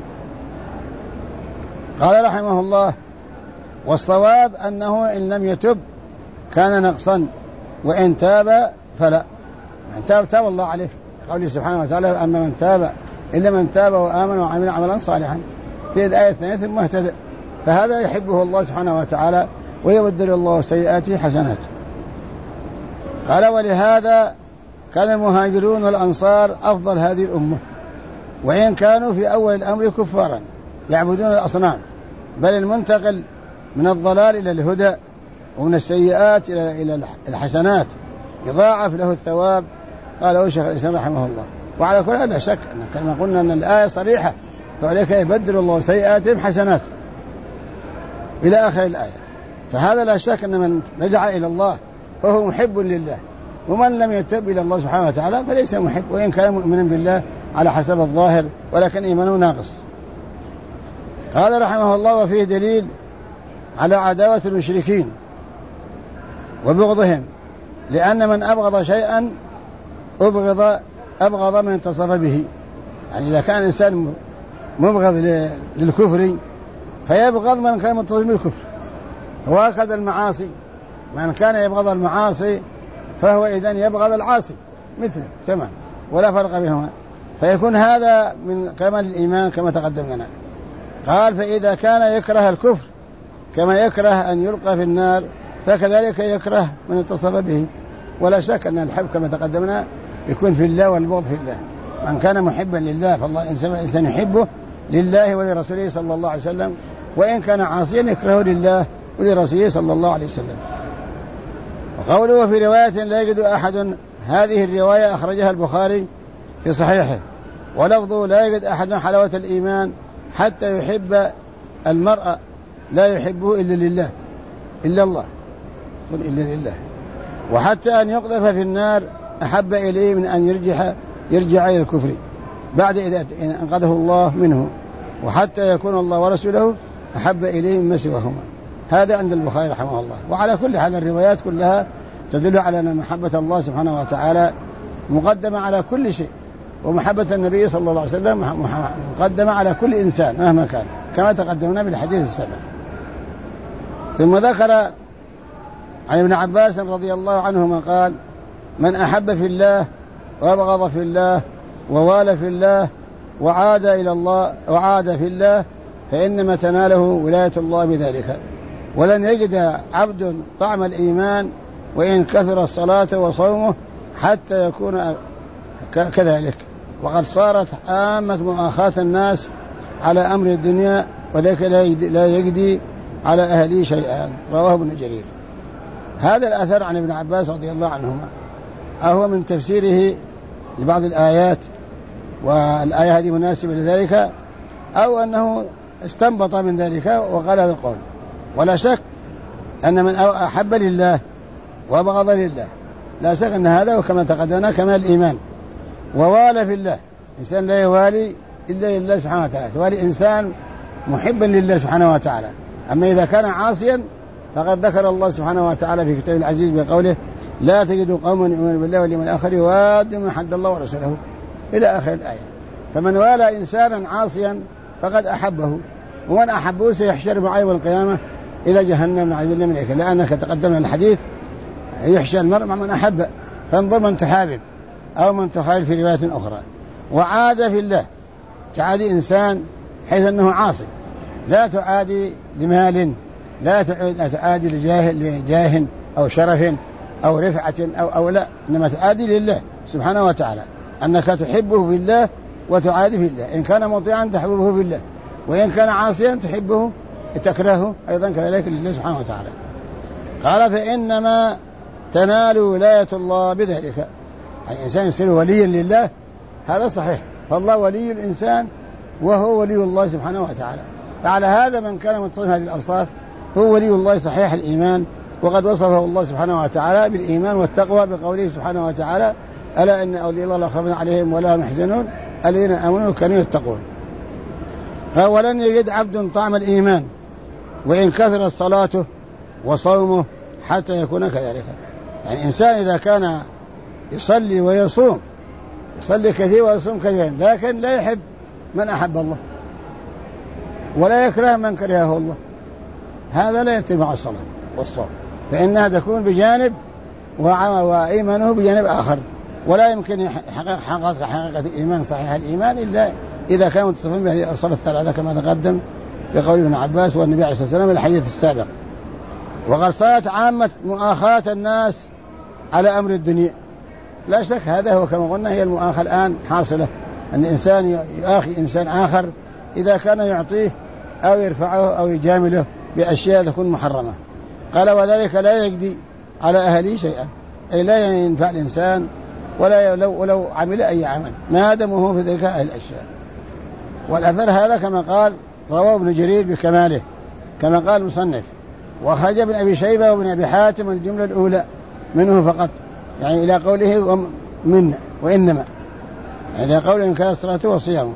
قال رحمه الله والصواب أنه إن لم يتب كان نقصا، وإن تاب فلا، من تاب الله عليه، قوله سبحانه وتعالى أما من تاب إلا من تاب وآمن وعمل عملا صالحا في الآية الثانية ثم اهتدى، فهذا يحبه الله سبحانه وتعالى ويبدل الله سيئاته حسنات. قال ولهذا كان المهاجرون والأنصار أفضل هذه الأمة، وإن كانوا في أول الأمر كفارا يعبدون الأصنام، بل المنتقل من الضلال إلى الهدى ومن السيئات إلى الحسنات يضاعف له الثواب. قال شيخ الإسلام رحمه الله. وعلى كل هذا شك أن كما قلنا أن الآية صريحة، فعليك يبدل الله سيئاتهم حسنات إلى آخر الآية. فهذا لا شك أن من رجع إلى الله فهو محب لله، ومن لم يتب إلى الله سبحانه وتعالى فليس محب، وإن كان مؤمنا بالله على حسب الظاهر ولكن إيمانه ناقص. قال رحمه الله وفيه دليل على عداوة المشركين وبغضهم، لأن من أبغض شيئا أبغض من اتصف به. يعني إذا كان إنسان مبغض للكفر فيبغض من كان متصف بالكفر، وهكذا المعاصي، من كان يبغض المعاصي فهو إذن يبغض العاصي مثله تمام، ولا فرق بينهما، فيكون هذا من كمال الإيمان كما تقدم لنا. قال فإذا كان يكره الكفر كما يكره أن يلقى في النار فكذلك يكره من اتصف به. ولا شك أن الحب كما تقدمنا يكون في الله والبغض في الله. من كان محبا لله فالله إنسان يحبه لله ولرسوله صلى الله عليه وسلم، وإن كان عاصيا يكرهه لله ولرسوله صلى الله عليه وسلم. وقوله في رواية لا يجد أحد، هذه الرواية أخرجها البخاري في صحيحه، ولفظه لا يجد أحد حلاوة الإيمان حتى يحب المرء لا يحبه إلا لله، إلا الله، قل إلا لله، وحتى أن يقذف في النار أحب إليه من أن يرجع إلى الكفر بعد إذا أنقذه الله منه، وحتى يكون الله ورسوله أحب إليه مما سواهما. هذا عند البخاري رحمه الله. وعلى كل حال الروايات كلها تدل على أن محبة الله سبحانه وتعالى مقدمة على كل شيء، ومحبة النبي صلى الله عليه وسلم مقدمة على كل إنسان مهما كان، كما تقدمنا بالحديث السابق. ثم ذكر عن ابن عباس رضي الله عنهما قال من أحب في الله وأبغض في الله ووالى في الله وعاد إلى الله وعاد في الله فإنما تناله ولاية الله بذلك. ولن يجد عبد طعم الإيمان وإن كثر الصلاة وصومه حتى يكون كذلك. وقد صارت عامة مؤاخاة الناس على أمر الدنيا وذلك لا يجدي على أهله شيئا. رواه ابن جرير. هذا الأثر عن ابن عباس رضي الله عنهما أهو من تفسيره لبعض الآيات، والآية هذه مناسبة لذلك، أو أنه استنبط من ذلك وقال هذا القول. ولا شك أن من أحب لله وبغض لله لا شك أن هذا وكما تقدمنا كمال الإيمان. ووالى في الله، إنسان لا يوالي إلا لله سبحانه وتعالى، توالي إنسان محبا لله سبحانه وتعالى. أما إذا كان عاصيا فقد ذكر الله سبحانه وتعالى في كتابه العزيز بقوله لا تجد قوما يؤمنون بالله واليوم الآخر يوادون من حد الله ورسوله إلى آخر الآية. فمن والى إنسانا عاصيا فقد أحبه، ومن أحبه سيحشر معه يوم القيامة إلى جهنم نعوذ بالله من ذلك، لأنك تقدمنا الحديث يحشى المرء مع من أحب، فانظر من تحابب أو من تخالف في رواية أخرى. وعاد في الله، تعادي إنسان حيث أنه عاصي، لا تعادي لمال، لا تعادي لجاه أو شرف أو رفعة أو لا، إنما تعادي لله سبحانه وتعالى، أنك تحبه في الله وتعادي في الله. إن كان مطيعا تحبه في الله، وإن كان عاصيا تحبه تكرهه أيضا كذلك لله سبحانه وتعالى. قال فإنما تنال ولاية الله بذلك، الإنسان يصير وليا لله، هذا صحيح، فالله ولي الإنسان وهو ولي الله سبحانه وتعالى. فعلى هذا من كان متصف هذه الأوصاف هو ولي الله صحيح الإيمان، وقد وصفه الله سبحانه وتعالى بالإيمان والتقوى بقوله سبحانه وتعالى ألا إن أولياء الله لا خوف عليهم ولا هم يحزنون الذين آمنوا وكانوا يتقون. فولن يجد عبد طعم الإيمان وإن كثرت صلاته وصومه حتى يكون كذلك. يعني إنسان إذا كان يصلي ويصوم، يصلي كثير ويصوم كثيرا، لكن لا يحب من أحب الله ولا يكره من كرهه الله، هذا لا يتبع الصلاة والصوم، فإنها تكون بجانب وإيمانه بجانب آخر، ولا يمكن يحقق حقيقة الإيمان صحيح الإيمان إلا إذا كانوا متصفين بهذه الصلاة الثلاثة كما تقدم في قول ابن عباس والنبي عليه الصلاة والسلام الحديث السابق. وقد صارت عامة مؤاخاة الناس على أمر الدنيا، لا شك هذا هو كما قلنا هي المؤاخاة الآن حاصلة، أن الإنسان يؤاخي إنسان آخر إذا كان يعطيه أو يرفعه أو يجامله بأشياء تكون محرمة. قال وذلك لا يجدي على أهله شيئا، أي لا ينفع الإنسان ولو عمل أي عمل ما دمه في ذلك الأشياء. والأثر هذا كما قال رواه ابن جرير بكماله كما قال المصنف، وخرج ابن أبي شيبة وابن أبي حاتم الجملة الأولى منه فقط، يعني إلى قوله من وإنما، يعني إلى قوله إن كان الصلاة والصيام،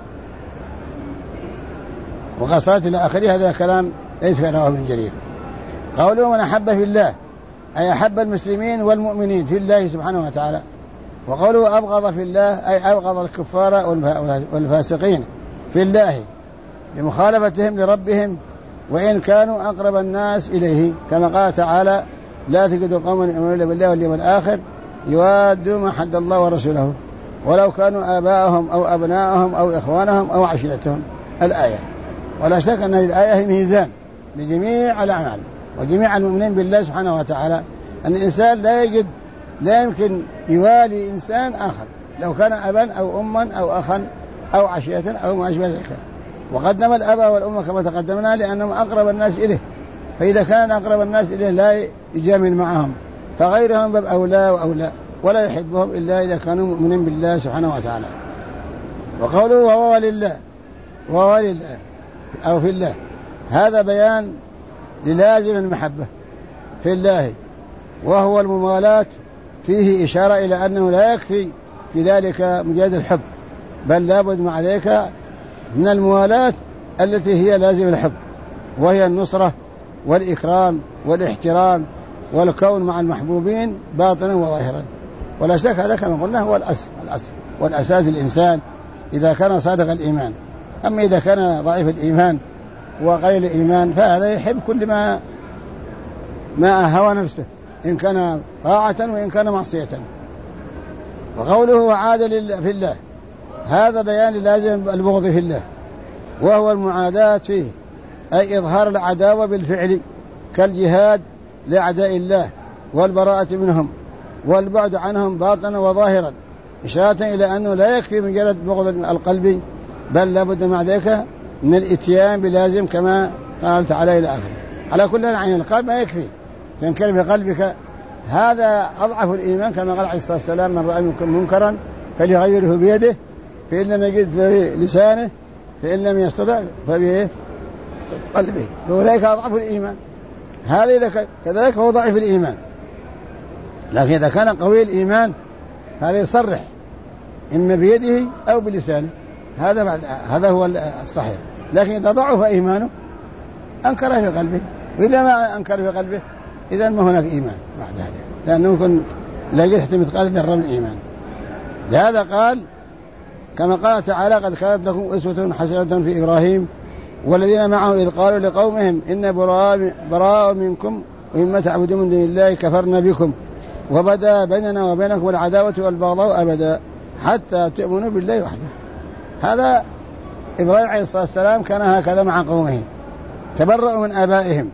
وقد صلت إلى آخره، هذا كلام ليس رواه ابن جرير. قوله من أحب في الله أي أحب المسلمين والمؤمنين في الله سبحانه وتعالى. وقوله أبغض في الله أي أبغض الكفار والفاسقين في الله لمخالفتهم لربهم وإن كانوا أقرب الناس إليه، كما قال تعالى لا تجد قوما يؤمنون بالله واليوم الآخر يوادون ما حد الله ورسوله ولو كانوا آباءهم أو أبناءهم أو إخوانهم أو عشيرتهم الآية. ولا شك أن هذه الآية هي ميزان لجميع الأعمال وجميع المؤمنين بالله سبحانه وتعالى، أن الإنسان لا يمكن يوالي إنسان آخر لو كان أبا أو أما أو أخا أو عشيرة أو ما أشبه ذلك. وقدم الأب والأم كما تقدمنا لأنهم أقرب الناس إليه، فإذا كان أقرب الناس إليه لا يجامل معهم، فغيرهم باب أولى وأولى، ولا يحبهم إلا إذا كانوا مؤمنين بالله سبحانه وتعالى. وقوله وهو لله أو في الله، هذا بيان للازم المحبة في الله، وهو الممالاة، فيه إشارة إلى أنه لا يكفي في ذلك مجرد الحب، بل لابد مع ذلك من الموالاة التي هي لازم الحب، وهي النصرة والإكرام والاحترام والكون مع المحبوبين باطنا وظاهرا. ولا شك هذا كما قلنا هو الأصل والأساس الإنسان إذا كان صادق الإيمان. أما إذا كان ضعيف الإيمان وقليل الإيمان فهذا يحب كل ما هوى نفسه، إن كان طاعة وإن كان معصية. وقوله وعاد في الله هذا بيان لازم البغض في الله، وهو المعاداة فيه، أي إظهار العداوة بالفعل كالجهاد لأعداء الله والبراءة منهم والبعد عنهم باطنا وظاهرا، إشارة إلى أنه لا يكفي مجرد بغض القلب، بل لابد مع ذلك من الاتيان بلازم كما قال تعالى إلى آخره. على كل عين القلب ما يكفي تنكر بقلبك، هذا أضعف الإيمان كما قال عليه الصلاة والسلام من رأى منكم منكرا فليغيره بيده فإن لم يجد بلسانه فإن لم يستطع فبقلبه، وذلك أضعف الإيمان. هذا إذا كذلك هو ضعيف الإيمان، لكن إذا كان قوي الإيمان هذا يصرح إما بيده أو بلسانه، هذا هو الصحيح. لكن إذا ضعف إيمانه أنكر في قلبه، وإذا ما أنكر في قلبه إذا ما هناك إيمان بعد هذا، لأنه يكون لا يجد مثقال ذرة من إيمان. لهذا قال كما قال تعالى قد كانت لكم أسوة حسنة في إبراهيم والذين معه إذ قالوا لقومهم إن براء منكم ومما تعبدون من دون الله كفرنا بكم وبدا بيننا وبينكم العداوة والبغضاء أبدا حتى تؤمنوا بالله وحده. هذا إبراهيم عليه الصلاة والسلام كان هكذا مع قومه، تبرأوا من آبائهم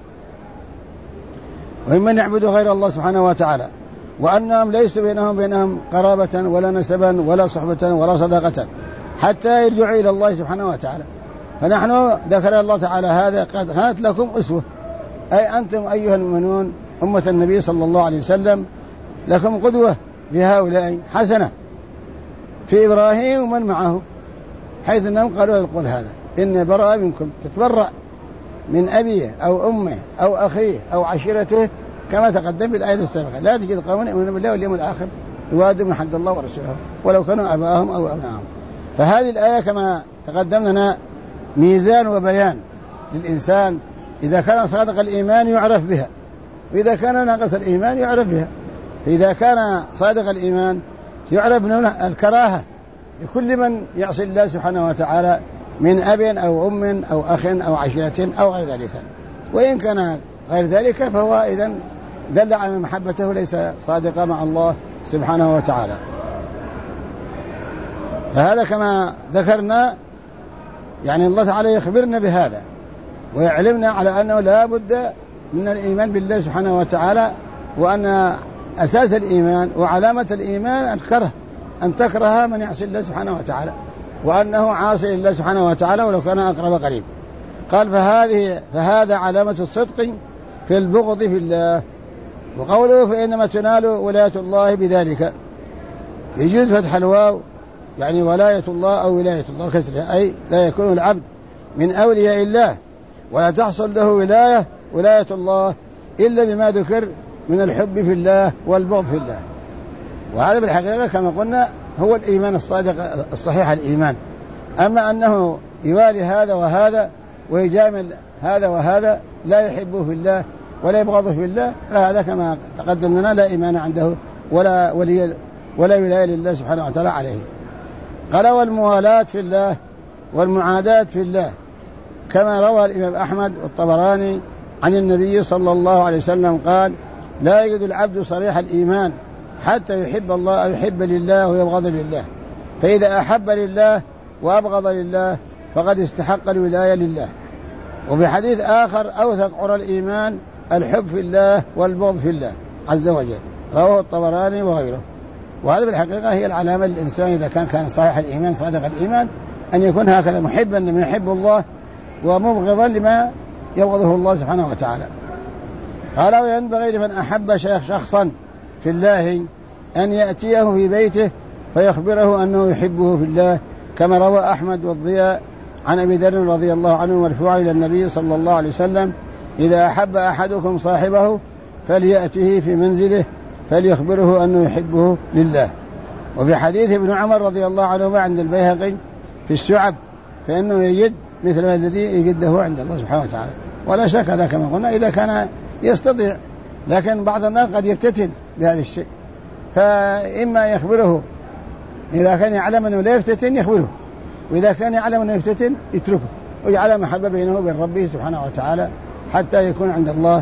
وممن يعبدوا غير الله سبحانه وتعالى، وأنهم ليس بينهم قرابة ولا نسبا ولا صحبة ولا صداقة حتى يرجعوا إلى الله سبحانه وتعالى. فنحن ذكر الله تعالى هذا قد كانت لكم أسوة، أي أنتم أيها المؤمنون أمة النبي صلى الله عليه وسلم لكم قدوة بهؤلاء حسنة في إبراهيم ومن معه، حيث أنهم قالوا يقول هذا إن براء منكم، تتبرأ من أبيه أو أمه أو أخيه أو عشيرته كما تقدم بالآية السابقة. لا تجد قوما يؤمنون بالله واليوم الآخر يوادون من حد الله ورسوله ولو كانوا أباءهم أو أبناءهم. فهذه الآية كما تقدم لنا ميزان وبيان للإنسان، إذا كان صادق الإيمان يعرف بها، وإذا كان ناقص الإيمان يعرف بها. فإذا كان صادق الإيمان يعرف من الكراهة لكل من يعصي الله سبحانه وتعالى من أب أو أم أو أخ أو عشيرة أو غير ذلك، وإن كان غير ذلك فهو إذن دل على محبته ليس صادقا مع الله سبحانه وتعالى. فهذا كما ذكرنا يعني الله تعالى يخبرنا بهذا ويعلمنا على أنه لا بد من الإيمان بالله سبحانه وتعالى، وأن أساس الإيمان وعلامة الإيمان الكره، أن تكره من يعصي الله سبحانه وتعالى، وأنه عاصي لله سبحانه وتعالى ولو كان أقرب قريب. قال فهذا علامة الصدق في البغض في الله. وقوله فإنما تنال ولاية الله بذلك، يجوز فتح الواو يعني ولاية الله أو ولاية الله كسرها، أي لا يكون العبد من أولياء الله ولا تحصل له ولاية الله إلا بما ذكر من الحب في الله والبغض في الله. وهذا بالحقيقة كما قلنا هو الإيمان الصادق الصحيح الإيمان. أما أنه يوالي هذا وهذا ويجامل هذا وهذا لا يحبه في الله ولا يبغضه في الله، فهذا كما تقدم لنا لا إيمان عنده ولا ولاية لله سبحانه وتعالى عليه. قال والموالاة في الله والمعاداة في الله، كما روى الإمام أحمد والطبراني عن النبي صلى الله عليه وسلم قال لا يجد العبد صريح الإيمان حتى يحب الله أو يحب لله ويبغض لله، فإذا أحب لله وأبغض لله فقد استحق الولاية لله. وفي حديث آخر أوثق عرى الإيمان الحب في الله والبغض في الله عز وجل، رواه الطبراني وغيره. وهذا بالحقيقة هي العلامة للإنسان إذا كان صحيح الإيمان صادق الإيمان، أن يكون هكذا محبا لما يحب الله ومبغضا لما يبغضه الله سبحانه وتعالى. قال وينبغي لمن أحب شخصا في الله أن يأتيه في بيته فيخبره أنه يحبه في الله، كما روى أحمد والضياء عن أبي ذر رضي الله عنه مرفوعا إلى النبي صلى الله عليه وسلم إذا أحب أحدكم صاحبه فليأته في منزله فليخبره أنه يحبه لله. وفي حديث ابن عمر رضي الله عنهما عند البيهقي في الشعب فإنه يجد مثل الذي يجده عند الله سبحانه وتعالى. ولا شك هذا كما قلنا إذا كان يستطيع، لكن بعض الناس قد يفتتن بهذا الشيء، فإما يخبره إذا كان يعلم أنه لا يفتتن يخبره، وإذا كان يعلم أنه يفتتن يتركه ويجعل محبة بينه وبين ربه سبحانه وتعالى حتى يكون عند الله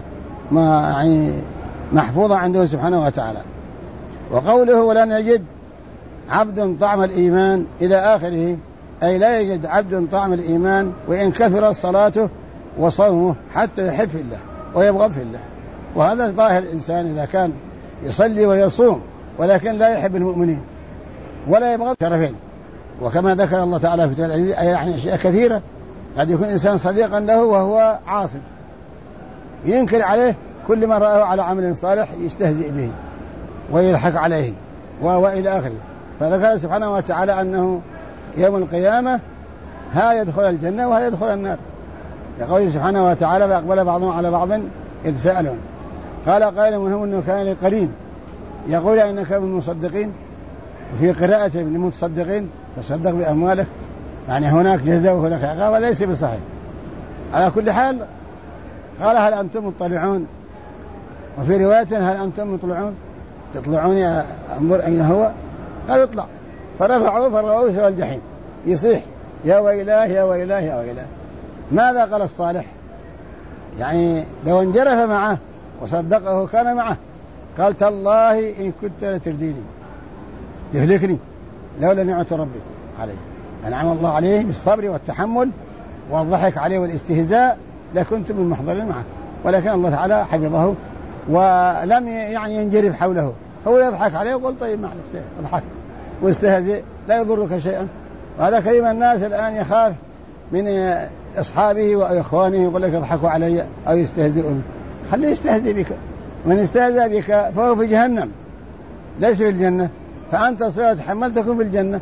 محفوظة عنده سبحانه وتعالى. وقوله ولن يجد عبد طعم الإيمان إلى آخره، أي لا يجد عبد طعم الإيمان وإن كثرت صلاته وصومه حتى يحب في الله ويبغض في الله. وهذا ظاهر الإنسان إذا كان يصلي ويصوم ولكن لا يحب المؤمنين ولا يبغض شرفين. وكما ذكر الله تعالى في العزيز يعني أشياء كثيرة، قد يكون إنسان صديقا له وهو عاصم ينكر عليه كل ما رأه على عمل صالح يستهزئ به ويضحك عليه وإلى آخره. فذكر سبحانه وتعالى أنه يوم القيامة ها يدخل الجنة وها يدخل النار، يقول سبحانه وتعالى فأقبل بعضهم على بعض يتساءلون قال قائل منهم أنه كان لي قرين يقول إنك من المصدقين، وفي قراءة من المتصدقين تصدق بأموالك، يعني هناك جزاء وهناك عقاب، هذا ليس بصحيح. على كل حال قال هل أنتم مطلعون، وفي رواية هل أنتم مطلعون تطلعوني أنظر أين هو، قالوا اطلع، فرفعوه فرغوه سوى الجحيم يصيح يا ويلاه يا ويلاه يا ويلاه. ماذا قال الصالح؟ يعني لو انجرف معه وصدقه كان معه، قال تالله إن كنت لترديني تهلكني لولا نعمة ربي عليه، أنعم الله عليه بالصبر والتحمل والضحك عليه والاستهزاء لكنت من المحضرين معك، ولكن الله تعالى حفظه ولم يعني ينجرف حوله، هو يضحك عليه ويقول طيب معلش اضحك واستهزئ لا يضرك شيئا. وهذا كثير من الناس الآن يخاف من أصحابه وإخوانه يقول لك يضحكوا علي أو يستهزئوا بك، خليه يستهزئ بك، من استهزأ بك فهو في جهنم ليس في الجنة، فأنت صرت حملتكم في الجنة،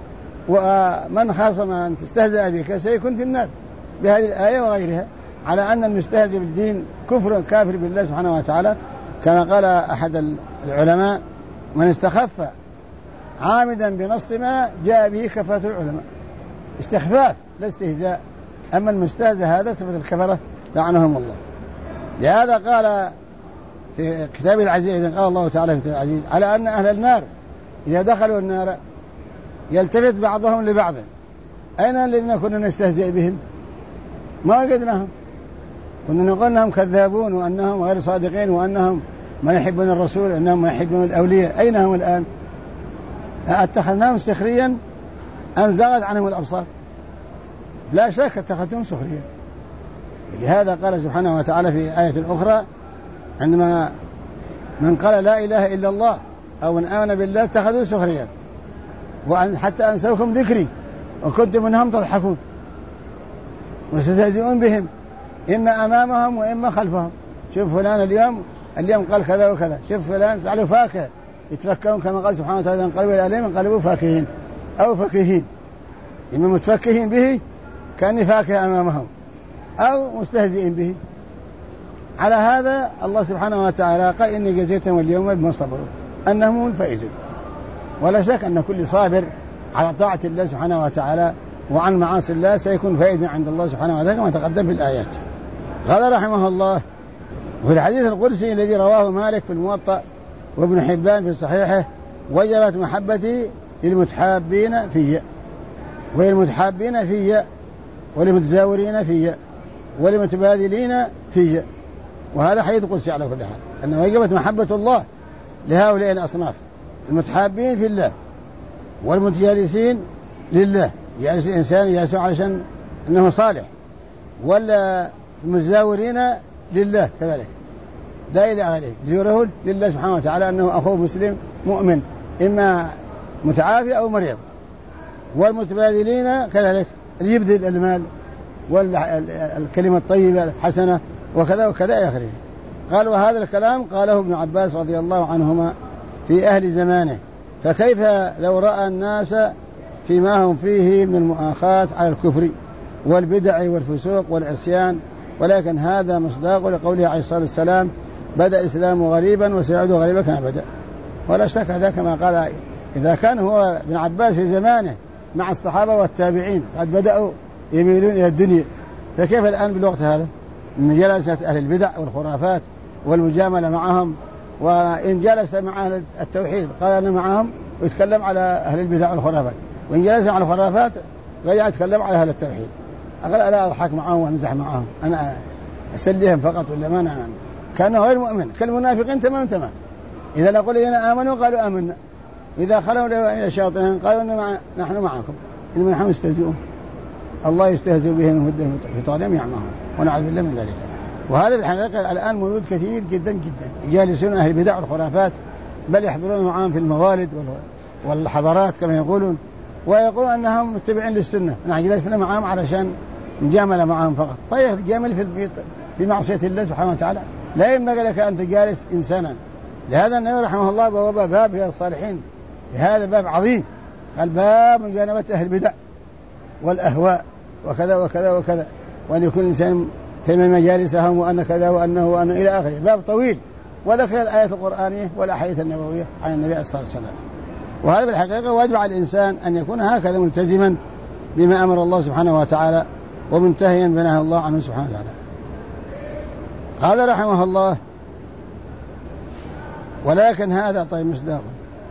ومن خاصم أن تستهزأ بك سيكون في النار. بهذه الآية وغيرها على أن المستهزئ بالدين كافر بالله سبحانه وتعالى، كما قال أحد العلماء من استخف عامدا بنص ما جاء به كفرة العلماء، استخفاف لا استهزاء. أما المستهزئ هذا صفة الكفرة لعنهم الله. لهذا قال في كتاب العزيز قال الله تعالى في العزيز على أن أهل النار إذا دخلوا النار يلتفت بعضهم لبعض أين الذين كنا نستهزئ بهم؟ ما وجدناهم، كنا نقول أنهم كذابون وأنهم غير صادقين وأنهم ما يحبون الرسول وأنهم ما يحبون الأولياء، أين هم الآن؟ اتخذناهم سخريا أم زاغت عنهم الأبصار؟ لا شك اتخذتهم سخريا. لهذا قال سبحانه وتعالى في آية أخرى عندما من قال لا إله إلا الله أو من آمن بالله اتخذوا سخريا وأن حتى أنسوكم ذكري وكنتم منهم تضحكون وستهزئون بهم إما أمامهم وإما خلفهم. شوف فلان اليوم قال كذا وكذا، شوف فلان فعلوا فاكهة يتفكرون كما قال سبحانه وتعالى انقلبوا إلى أهلهم انقلبوا فاكهين أو فكهين، إما متفكهين به كان فاكهة أمامهم أو مستهزئين به. على هذا الله سبحانه وتعالى قال إني جزيتهم اليوم بما صبروا أنهم الفائزون. ولا شك أن كل صابر على طاعة الله سبحانه وتعالى وعن معاصي الله سيكون فائزا عند الله سبحانه وتعالى كما تقدم في الآيات. قال رحمه الله وفي الحديث القدسي الذي رواه مالك في الموطأ وابن حبان في صحيحه وجبت محبتي للمتحابين في وللمتحابين في وللمتزاورين في وللمتبادلين في. وهذا حديث قدسي على كل حال أنه وجبت محبة الله لهؤلاء الأصناف، المتحابين في الله والمتجالسين لله، يجلس الإنسان يجلس علشان أنه صالح، ولا المتزاورين لله كذلك لا إله عليه زيره لله سبحانه وتعالى أنه أخوه مسلم مؤمن إما متعافي أو مريض، والمتبادلين كذلك يبذل المال والكلمة الطيبة الحسنة وكذا وكذا إلى آخره. قال وهذا الكلام قاله ابن عباس رضي الله عنهما في أهل زمانه، فكيف لو رأى الناس فيما هم فيه من المؤاخاة على الكفر والبدع والفسوق والعصيان. ولكن هذا مصداق لقوله عليه الصلاة والسلام بدأ الإسلام غريبا وسيعود غريبا كما بدأ. ولا شك هذا كما قال إذا كان هو ابن عباس في زمانه مع الصحابة والتابعين قد بدأوا يميلون إلى الدنيا، فكيف الآن بالوقت هذا من جلسة أهل البدع والخرافات والمجاملة معهم؟ وإن جلس مع أهل التوحيد قال أنا معهم ويتكلم على أهل البدع والخرافات، وإن جلس على الخرافات رجع يتكلم على أهل التوحيد. أقول أنا أضحك معهم وأمزح معهم، أنا أسليهم فقط ولا ما أنا آمن؟ كأنه غير مؤمن كالمنافقين تمام. إذا نقول إنا آمنوا قالوا آمنا، إذا خلوا إلى شياطينهم قالوا نحن معكم إنما نحن مستهزئون. الله يستهزئ بهم في طالهم يعمهون ونعوذ بالله من ذلك. وهذا بالحقيقة الآن موجود كثير جدا جدا، يجالسون أهل البدع والخرافات، بل يحضرون معهم في الموالد والحضارات كما يقولون، ويقولون أنهم متبعين للسنة. نحن جلسنا معهم علشان نجامل معهم فقط. طيب تجامل في معصية الله سبحانه وتعالى؟ لا ينبغي لك أن تجالس إنسانا. لهذا النبي رحمه الله باب رياض الصالحين، هذا باب عظيم، الباب مجانبة أهل البدع والأهواء وكذا وكذا وكذا، وأن يكون الإنسان تلم مجالسهم وأن كذا وأنه إلى آخره. باب طويل، وذكر الآيات القرآنية والأحاديث النبوية عن النبي صلى الله عليه وسلم. وهذا بالحقيقة واجب على الإنسان أن يكون هكذا ملتزما بما أمر الله سبحانه وتعالى ومنتهيا بنهى الله عنه سبحانه وتعالى. قال رحمه الله: ولكن هذا طيب مصداق.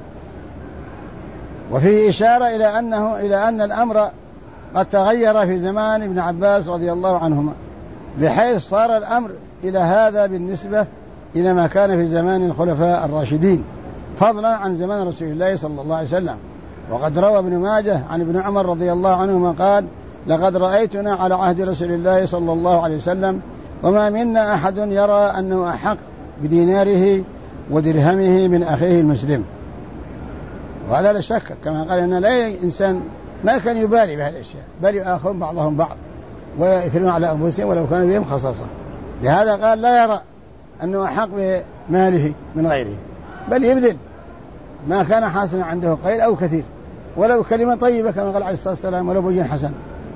وفيه إشارة إلى أن الأمر قد تغير في زمان ابن عباس رضي الله عنهما، بحيث صار الأمر إلى هذا بالنسبة إلى ما كان في زمان الخلفاء الراشدين، فضلا عن زمان رسول الله صلى الله عليه وسلم. وقد روى ابن ماجه عن ابن عمر رضي الله عنهما قال: لقد رأيتنا على عهد رسول الله صلى الله عليه وسلم وما منا أحد يرى أنه أحق بديناره ودرهمه من أخيه المسلم. وهذا لا شك كما قال أن لا إنسان ما كان يبالي بهذه الأشياء، بل يؤاخذون بعضهم بعض ويأثرون على أنفسهم ولو كان بهم خصاصة. لهذا قال لا يرى أنه أحق بماله من غيره، بل يبذل ما كان حاصلا عنده قليل أو كثير، ولو كلمة طيبة كما قال عليه الصلاة والسلام، ولو بوجه حسن.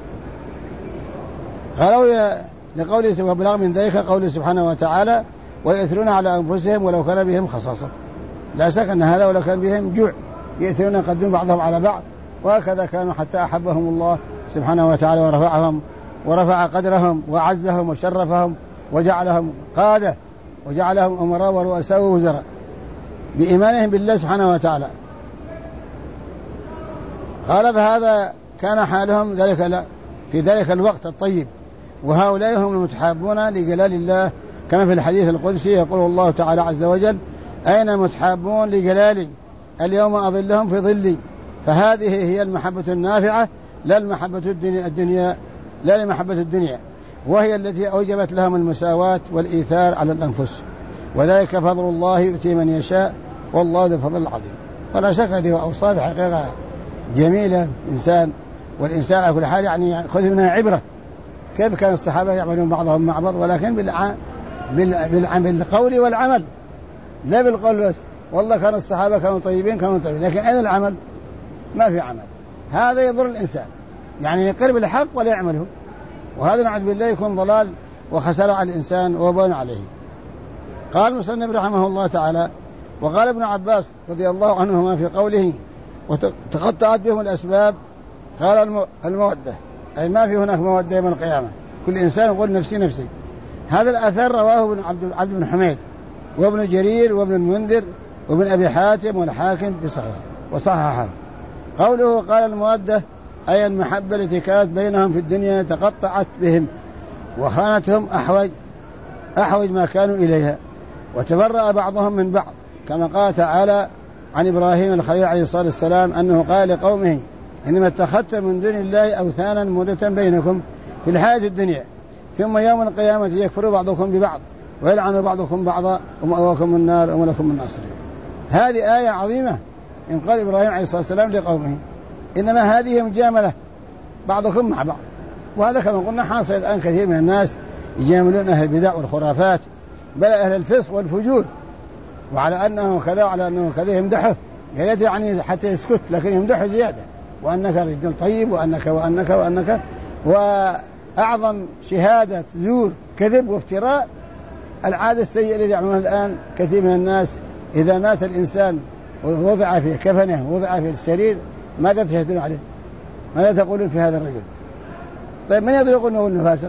قالوا لقوله وبلغ من ذلك قوله سبحانه وتعالى: ويأثرون على أنفسهم ولو كان بهم خصاصة. لا شك أن هذا ولو كان بهم جوع يأثرون يقدمون بعضهم على بعض، وهكذا كانوا حتى أحبهم الله سبحانه وتعالى ورفعهم ورفع قدرهم وعزهم وشرفهم وجعلهم قادة وجعلهم أمراء ورؤساء ووزراء بإيمانهم بالله سبحانه وتعالى. قال: فهذا كان حالهم في ذلك الوقت الطيب، وهؤلاء هم المتحابون لجلال الله، كما في الحديث القدسي يقول الله تعالى عز وجل: أين المتحابون لجلالي اليوم أظلهم في ظلي. فهذه هي المحبة النافعة، لا المحبة الدنيا، لا لمحبة الدنيا، وهي التي أوجبت لهم المساواة والإيثار على الأنفس، وذلك فضل الله يؤتي من يشاء والله ذو الفضل العظيم. ولا شك هذه أوصاف حقيقة جميلة الإنسان، والإنسان على كل حال يعني خذ منها عبرة. كيف كان الصحابة يعملون بعضهم مع بعض، ولكن بالقول والعمل، لا بالقول بس. والله كان الصحابة كانوا طيبين لكن أين العمل؟ ما في عمل. هذا يضر الإنسان، يعني يقر بالحق ولا يعمله، وهذا نعوذ بالله يكون ضلال وخسارة على الإنسان ووبال عليه. قال المصنف رحمه الله تعالى: وقال ابن عباس رضي الله عنهما في قوله: وتقطعت بهم الأسباب، قال المودة، أي ما في هناك مودة يوم القيامة، كل إنسان يقول نفسي نفسي. هذا الأثر رواه ابن عبد بن حميد وابن جرير وابن المنذر وابن أبي حاتم والحاكم بصحيح وصححه. قوله قال المودة أي المحبة التي كانت بينهم في الدنيا تقطعت بهم وخانتهم أحوج ما كانوا إليها، وتبرأ بعضهم من بعض، كما قال تعالى عن إبراهيم الخليل عليه الصلاة والسلام أنه قال لقومه: إنما اتخذتم من دون الله أوثانا مودة بينكم في الحياة الدنيا، ثم يوم القيامة يكفر بعضكم ببعض ويلعن بعضكم بعضا ومأواكم النار وما لكم من ناصرين. هذه آية عظيمة إن قال إبراهيم عليه الصلاة والسلام لقومه، إنما هذه مجاملة بعضكم مع بعض. وهذا كما قلنا حاصل الآن، كثير من الناس يجاملون أهل البدع والخرافات، بل أهل الفسق والفجور، وعلى أنه كذا وعلى أنه كذا يمدحه، يعني حتى يسكت، لكن يمدحه زيادة، وأنك رجل طيب وأنك وأنك وأنك. وأعظم شهادة زور كذب وافتراء العادة السيئة التي يعملونها الآن كثير من الناس. إذا مات الإنسان ووضع في كفنه ووضع في السرير، ماذا تشهدون عليه؟ ماذا تقولون في هذا الرجل؟ طيب من يقدر يقول أنه فاسق؟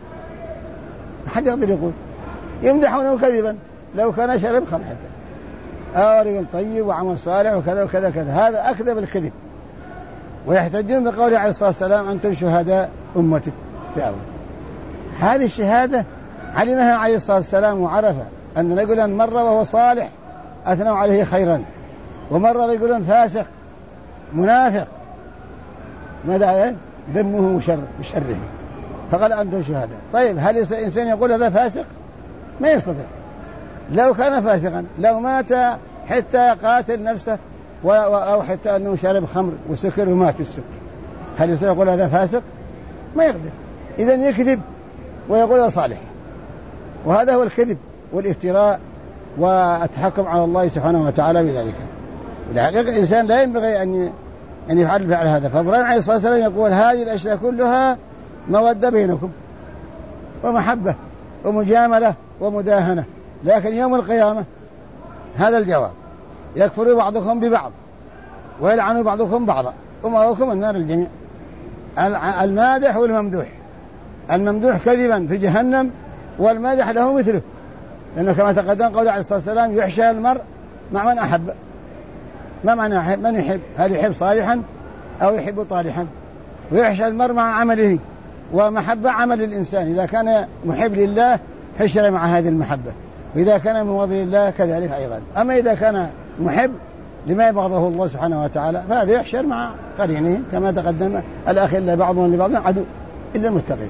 أحد يقدر يقول؟ يمدحونه كذبا لو كان شرب خمر حتى، رجل طيب وعمل صالح وكذا وكذا كذا. هذا أكذب الكذب. ويحتجون بقوله عليه الصلاة والسلام: أنتم شهداء أمتك يا الله. هذه الشهادة علمها عليه الصلاة والسلام، وعرف أن رجلا مر وهو صالح أثنوا عليه خيرا، ومرة يقولون فاسق منافق، ماذا ذمه بشره، فقال أنتم شهداء. طيب هل إنسان يقول هذا فاسق؟ ما يستطيع. لو كان فاسقا لو مات حتى قاتل نفسه أو حتى أنه شرب خمر وسكر ومات بالسكر، هل يقول هذا فاسق؟ ما يقدر. إذن يكذب ويقول هذا صالح، وهذا هو الكذب والافتراء والتحكم على الله سبحانه وتعالى بذلك. والحقيقة الإنسان لا ينبغي أن يفعل الفعل هذا. فإبراهيم عليه الصلاة والسلام يقول هذه الأشياء كلها مودة بينكم ومحبة ومجاملة ومداهنة، لكن يوم القيامة هذا الجواب: يكفر بعضكم ببعض ويلعن بعضكم بعضا ومأواكم النار الجميع. المادح والممدوح، الممدوح كذبا في جهنم والمادح له مثله، لأنه كما تقدم قول عليه الصلاة والسلام: يحشى المرء مع من أحب. ما معنى أحب؟ من يحب؟ هل يحب صالحا أو يحب طالحا؟ ويحشى المرء مع عمله، ومحبة عمل الإنسان، إذا كان محب لله حشر مع هذه المحبة، وإذا كان مبغض لله كذلك أيضا. أما إذا كان محب لما يبغضه الله سبحانه وتعالى فهذا يحشر مع قرينه، كما تقدم: الأخلاء بعضهم لبعض عدو إلا المتقين.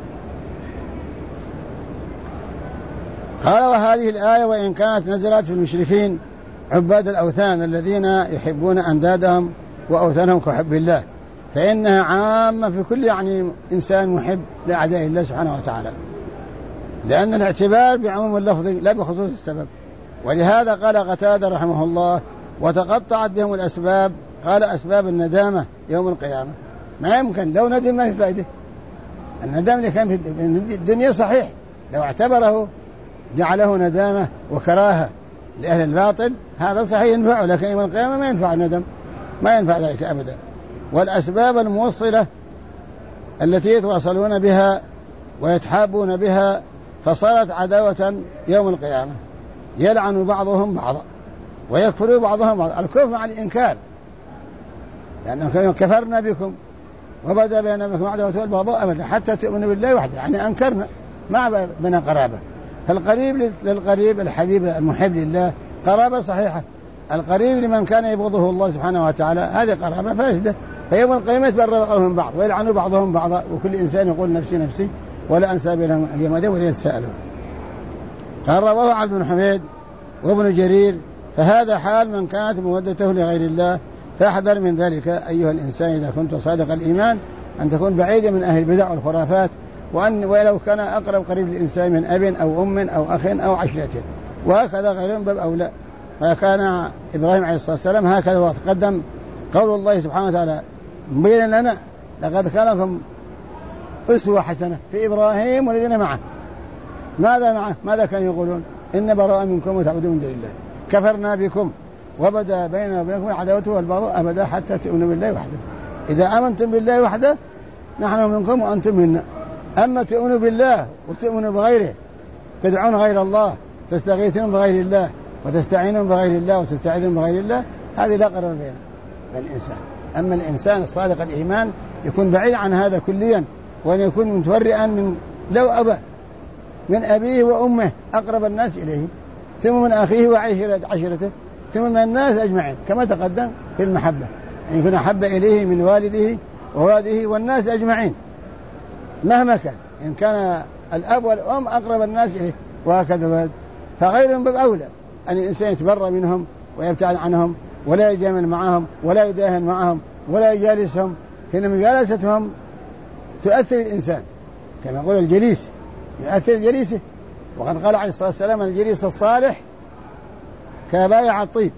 قال: وهذه الآية وإن كانت نزلت في المشركين عباد الأوثان الذين يحبون أندادهم وأوثانهم كحب الله، فإنها عامة في كل إنسان محب لأعداء الله سبحانه وتعالى، لأن الاعتبار بعموم اللفظ لا بخصوص السبب. ولهذا قال قتادة رحمه الله: وتقطعت بهم الأسباب. قال: أسباب الندامة يوم القيامة. ما يمكن، لو ندم ما في فائدة. الندم اللي كان في الدنيا صحيح، لو اعتبره جعله ندامة وكراهة لأهل الباطل هذا صحيح ينفعه، لكن يوم القيامة ما ينفع الندم، ما ينفع ذلك أبدا. والأسباب الموصلة التي يتواصلون بها ويتحابون بها فصارت عداوة يوم القيامة، يلعن بعضهم بعضا ويكفر بعضهم بعضا. الكفر مع الإنكار، لأنه كفرنا بكم وبدأ بيننا بكم عداوة والبغضاء أبدا حتى تؤمنوا بالله وحده، أنكرنا مع بنا قرابة. فالقريب للقريب الحبيب المحب لله قرابة صحيحة، القريب لمن كان يبغضه الله سبحانه وتعالى هذه قرابة فاسدة. فيوم القيامة يتبرأ بعضهم من بعض ويلعنوا بعضهم بعضا، وكل إنسان يقول نفسي نفسي ولا أنسى بينهم اليوم ولا يتساءلون. قال: رواه عبد بن حميد وابن جرير: فهذا حال من كانت مودته لغير الله، فاحذر من ذلك أيها الإنسان إذا كنت صادق الإيمان أن تكون بعيدا من أهل البدع والخرافات، ولو كان أقرب قريب للإنسان من أب أو أم أو أخ أو عشيرة، وهكذا غيرهم باب أولى. فكان إبراهيم عليه الصلاة والسلام هكذا. وتقدم قول الله سبحانه وتعالى مبينا لنا: لقد كان لكم أسوة حسنة في إبراهيم والذين معه. ماذا معه؟ ماذا كانوا يقولون؟ إن براء منكم وتعبدون من دون الله، كفرنا بكم وبدا بيننا وبينكم العداوة والبغضاء أبدا حتى تؤمنوا بالله وحده. إذا آمنتم بالله وحده نحن منكم وأنتم منا. أما تؤمنوا بالله وتؤمنوا بغيره، تدعون غير الله، تستغيثون بغير الله وتستعينون بغير الله وتستعيذون بغير الله، هذه لا قرار بيننا الإنسان. أما الإنسان الصادق الإيمان يكون بعيد عن هذا كليا، وأن يكون متورئا من لو أبى من أبيه وأمه أقرب الناس إليه، ثم من أخيه وعشيرته، ثم من الناس أجمعين، كما تقدم في المحبة أن يكون أحب إليه من والده وولده والناس أجمعين مهما كان، إن كان الأب والأم أقرب الناس إليه وهكذا. فغيرهم بالأولى أن الإنسان يتبرأ منهم ويبتعد عنهم ولا يجامل معهم ولا يداهن معهم ولا يجالسهم، فإن مجالستهم تؤثر الإنسان، كما يقول الجليس يؤثر جليسه. وقد قال عليه الصلاة والسلام: الجليس الصالح كبايع الطيب،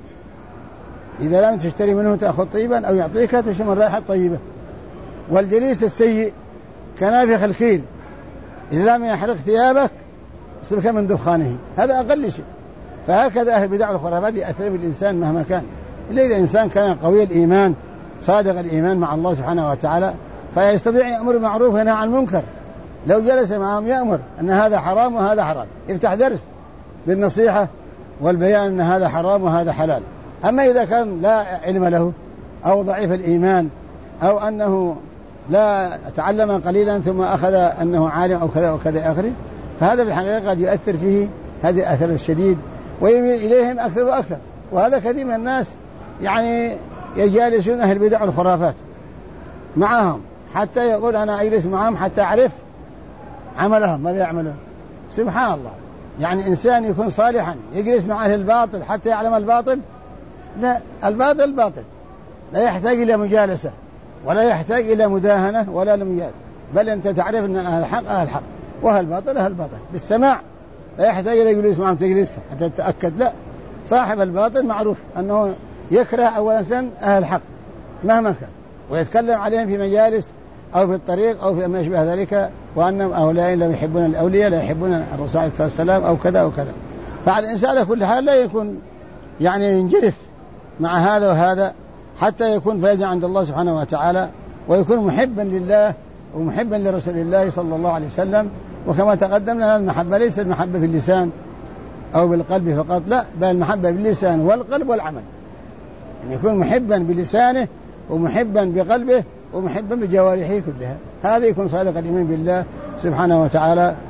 إذا لم تشتري منه تأخذ طيبا أو يعطيك تشم الرائحة الطيبة. والجليس السيء كنافخ الخيل، إذا لم يحرق ثيابك يصبك من دخانه، هذا أقل شيء. فهكذا أهل البدع والخرافات يأثر بالإنسان مهما كان، إلا إذا إنسان كان قوي الإيمان صادق الإيمان مع الله سبحانه وتعالى فيستطيع يأمر بالمعروف وينهى عن المنكر. لو جلس معهم يأمر أن هذا حرام وهذا حرام، يفتح درس بالنصيحة والبيان أن هذا حرام وهذا حلال. أما إذا كان لا علم له أو ضعيف الإيمان أو أنه لا تعلم قليلا ثم أخذ أنه عالم أو كذا وكذا آخر، فهذا بالحقيقة قد يؤثر فيه هذه الأثر الشديد ويميل إليهم أكثر وأكثر. وهذا كثير من الناس يعني يجالسون أهل البدع والخرافات معهم، حتى يقول أنا أجلس معهم حتى أعرف عملهم ماذا يعملون. سبحان الله، يعني إنسان يكون صالحا يجلس مع أهل الباطل حتى يعلم الباطل؟ لا، الباطل باطل، لا يحتاج إلى مجالسة ولا يحتاج إلى مداهنة ولا لمجال، بل أنت تعرف أن أهل الحق أهل الحق وأهل الباطل أهل الباطل بالسماع، لا يحتاج إلى جلوس معهم تجلس حتى تتأكد. لا، صاحب الباطل معروف أنه يكره أولا أهل الحق مهما كان، ويتكلم عليهم في مجالس أو في الطريق أو في ما يشبه ذلك، وأنهم هؤلاء لا يحبون الأولياء لا يحبون الرسول عليه الصلاة والسلام أو كذا أو كذا. فعلى الإنسان على كل حال لا يكون يعني ينجرف مع هذا وهذا حتى يكون فايزا عند الله سبحانه وتعالى، ويكون محبا لله ومحبا لرسول الله صلى الله عليه وسلم. وكما تقدم لنا المحبة ليست المحبة في اللسان أو بالقلب فقط، لا، بل المحبة باللسان والقلب والعمل، أن يكون محبا بلسانه ومحبا بقلبه ومحبا بجوارحه كلها، هذا يكون صادق الإيمان بالله سبحانه وتعالى.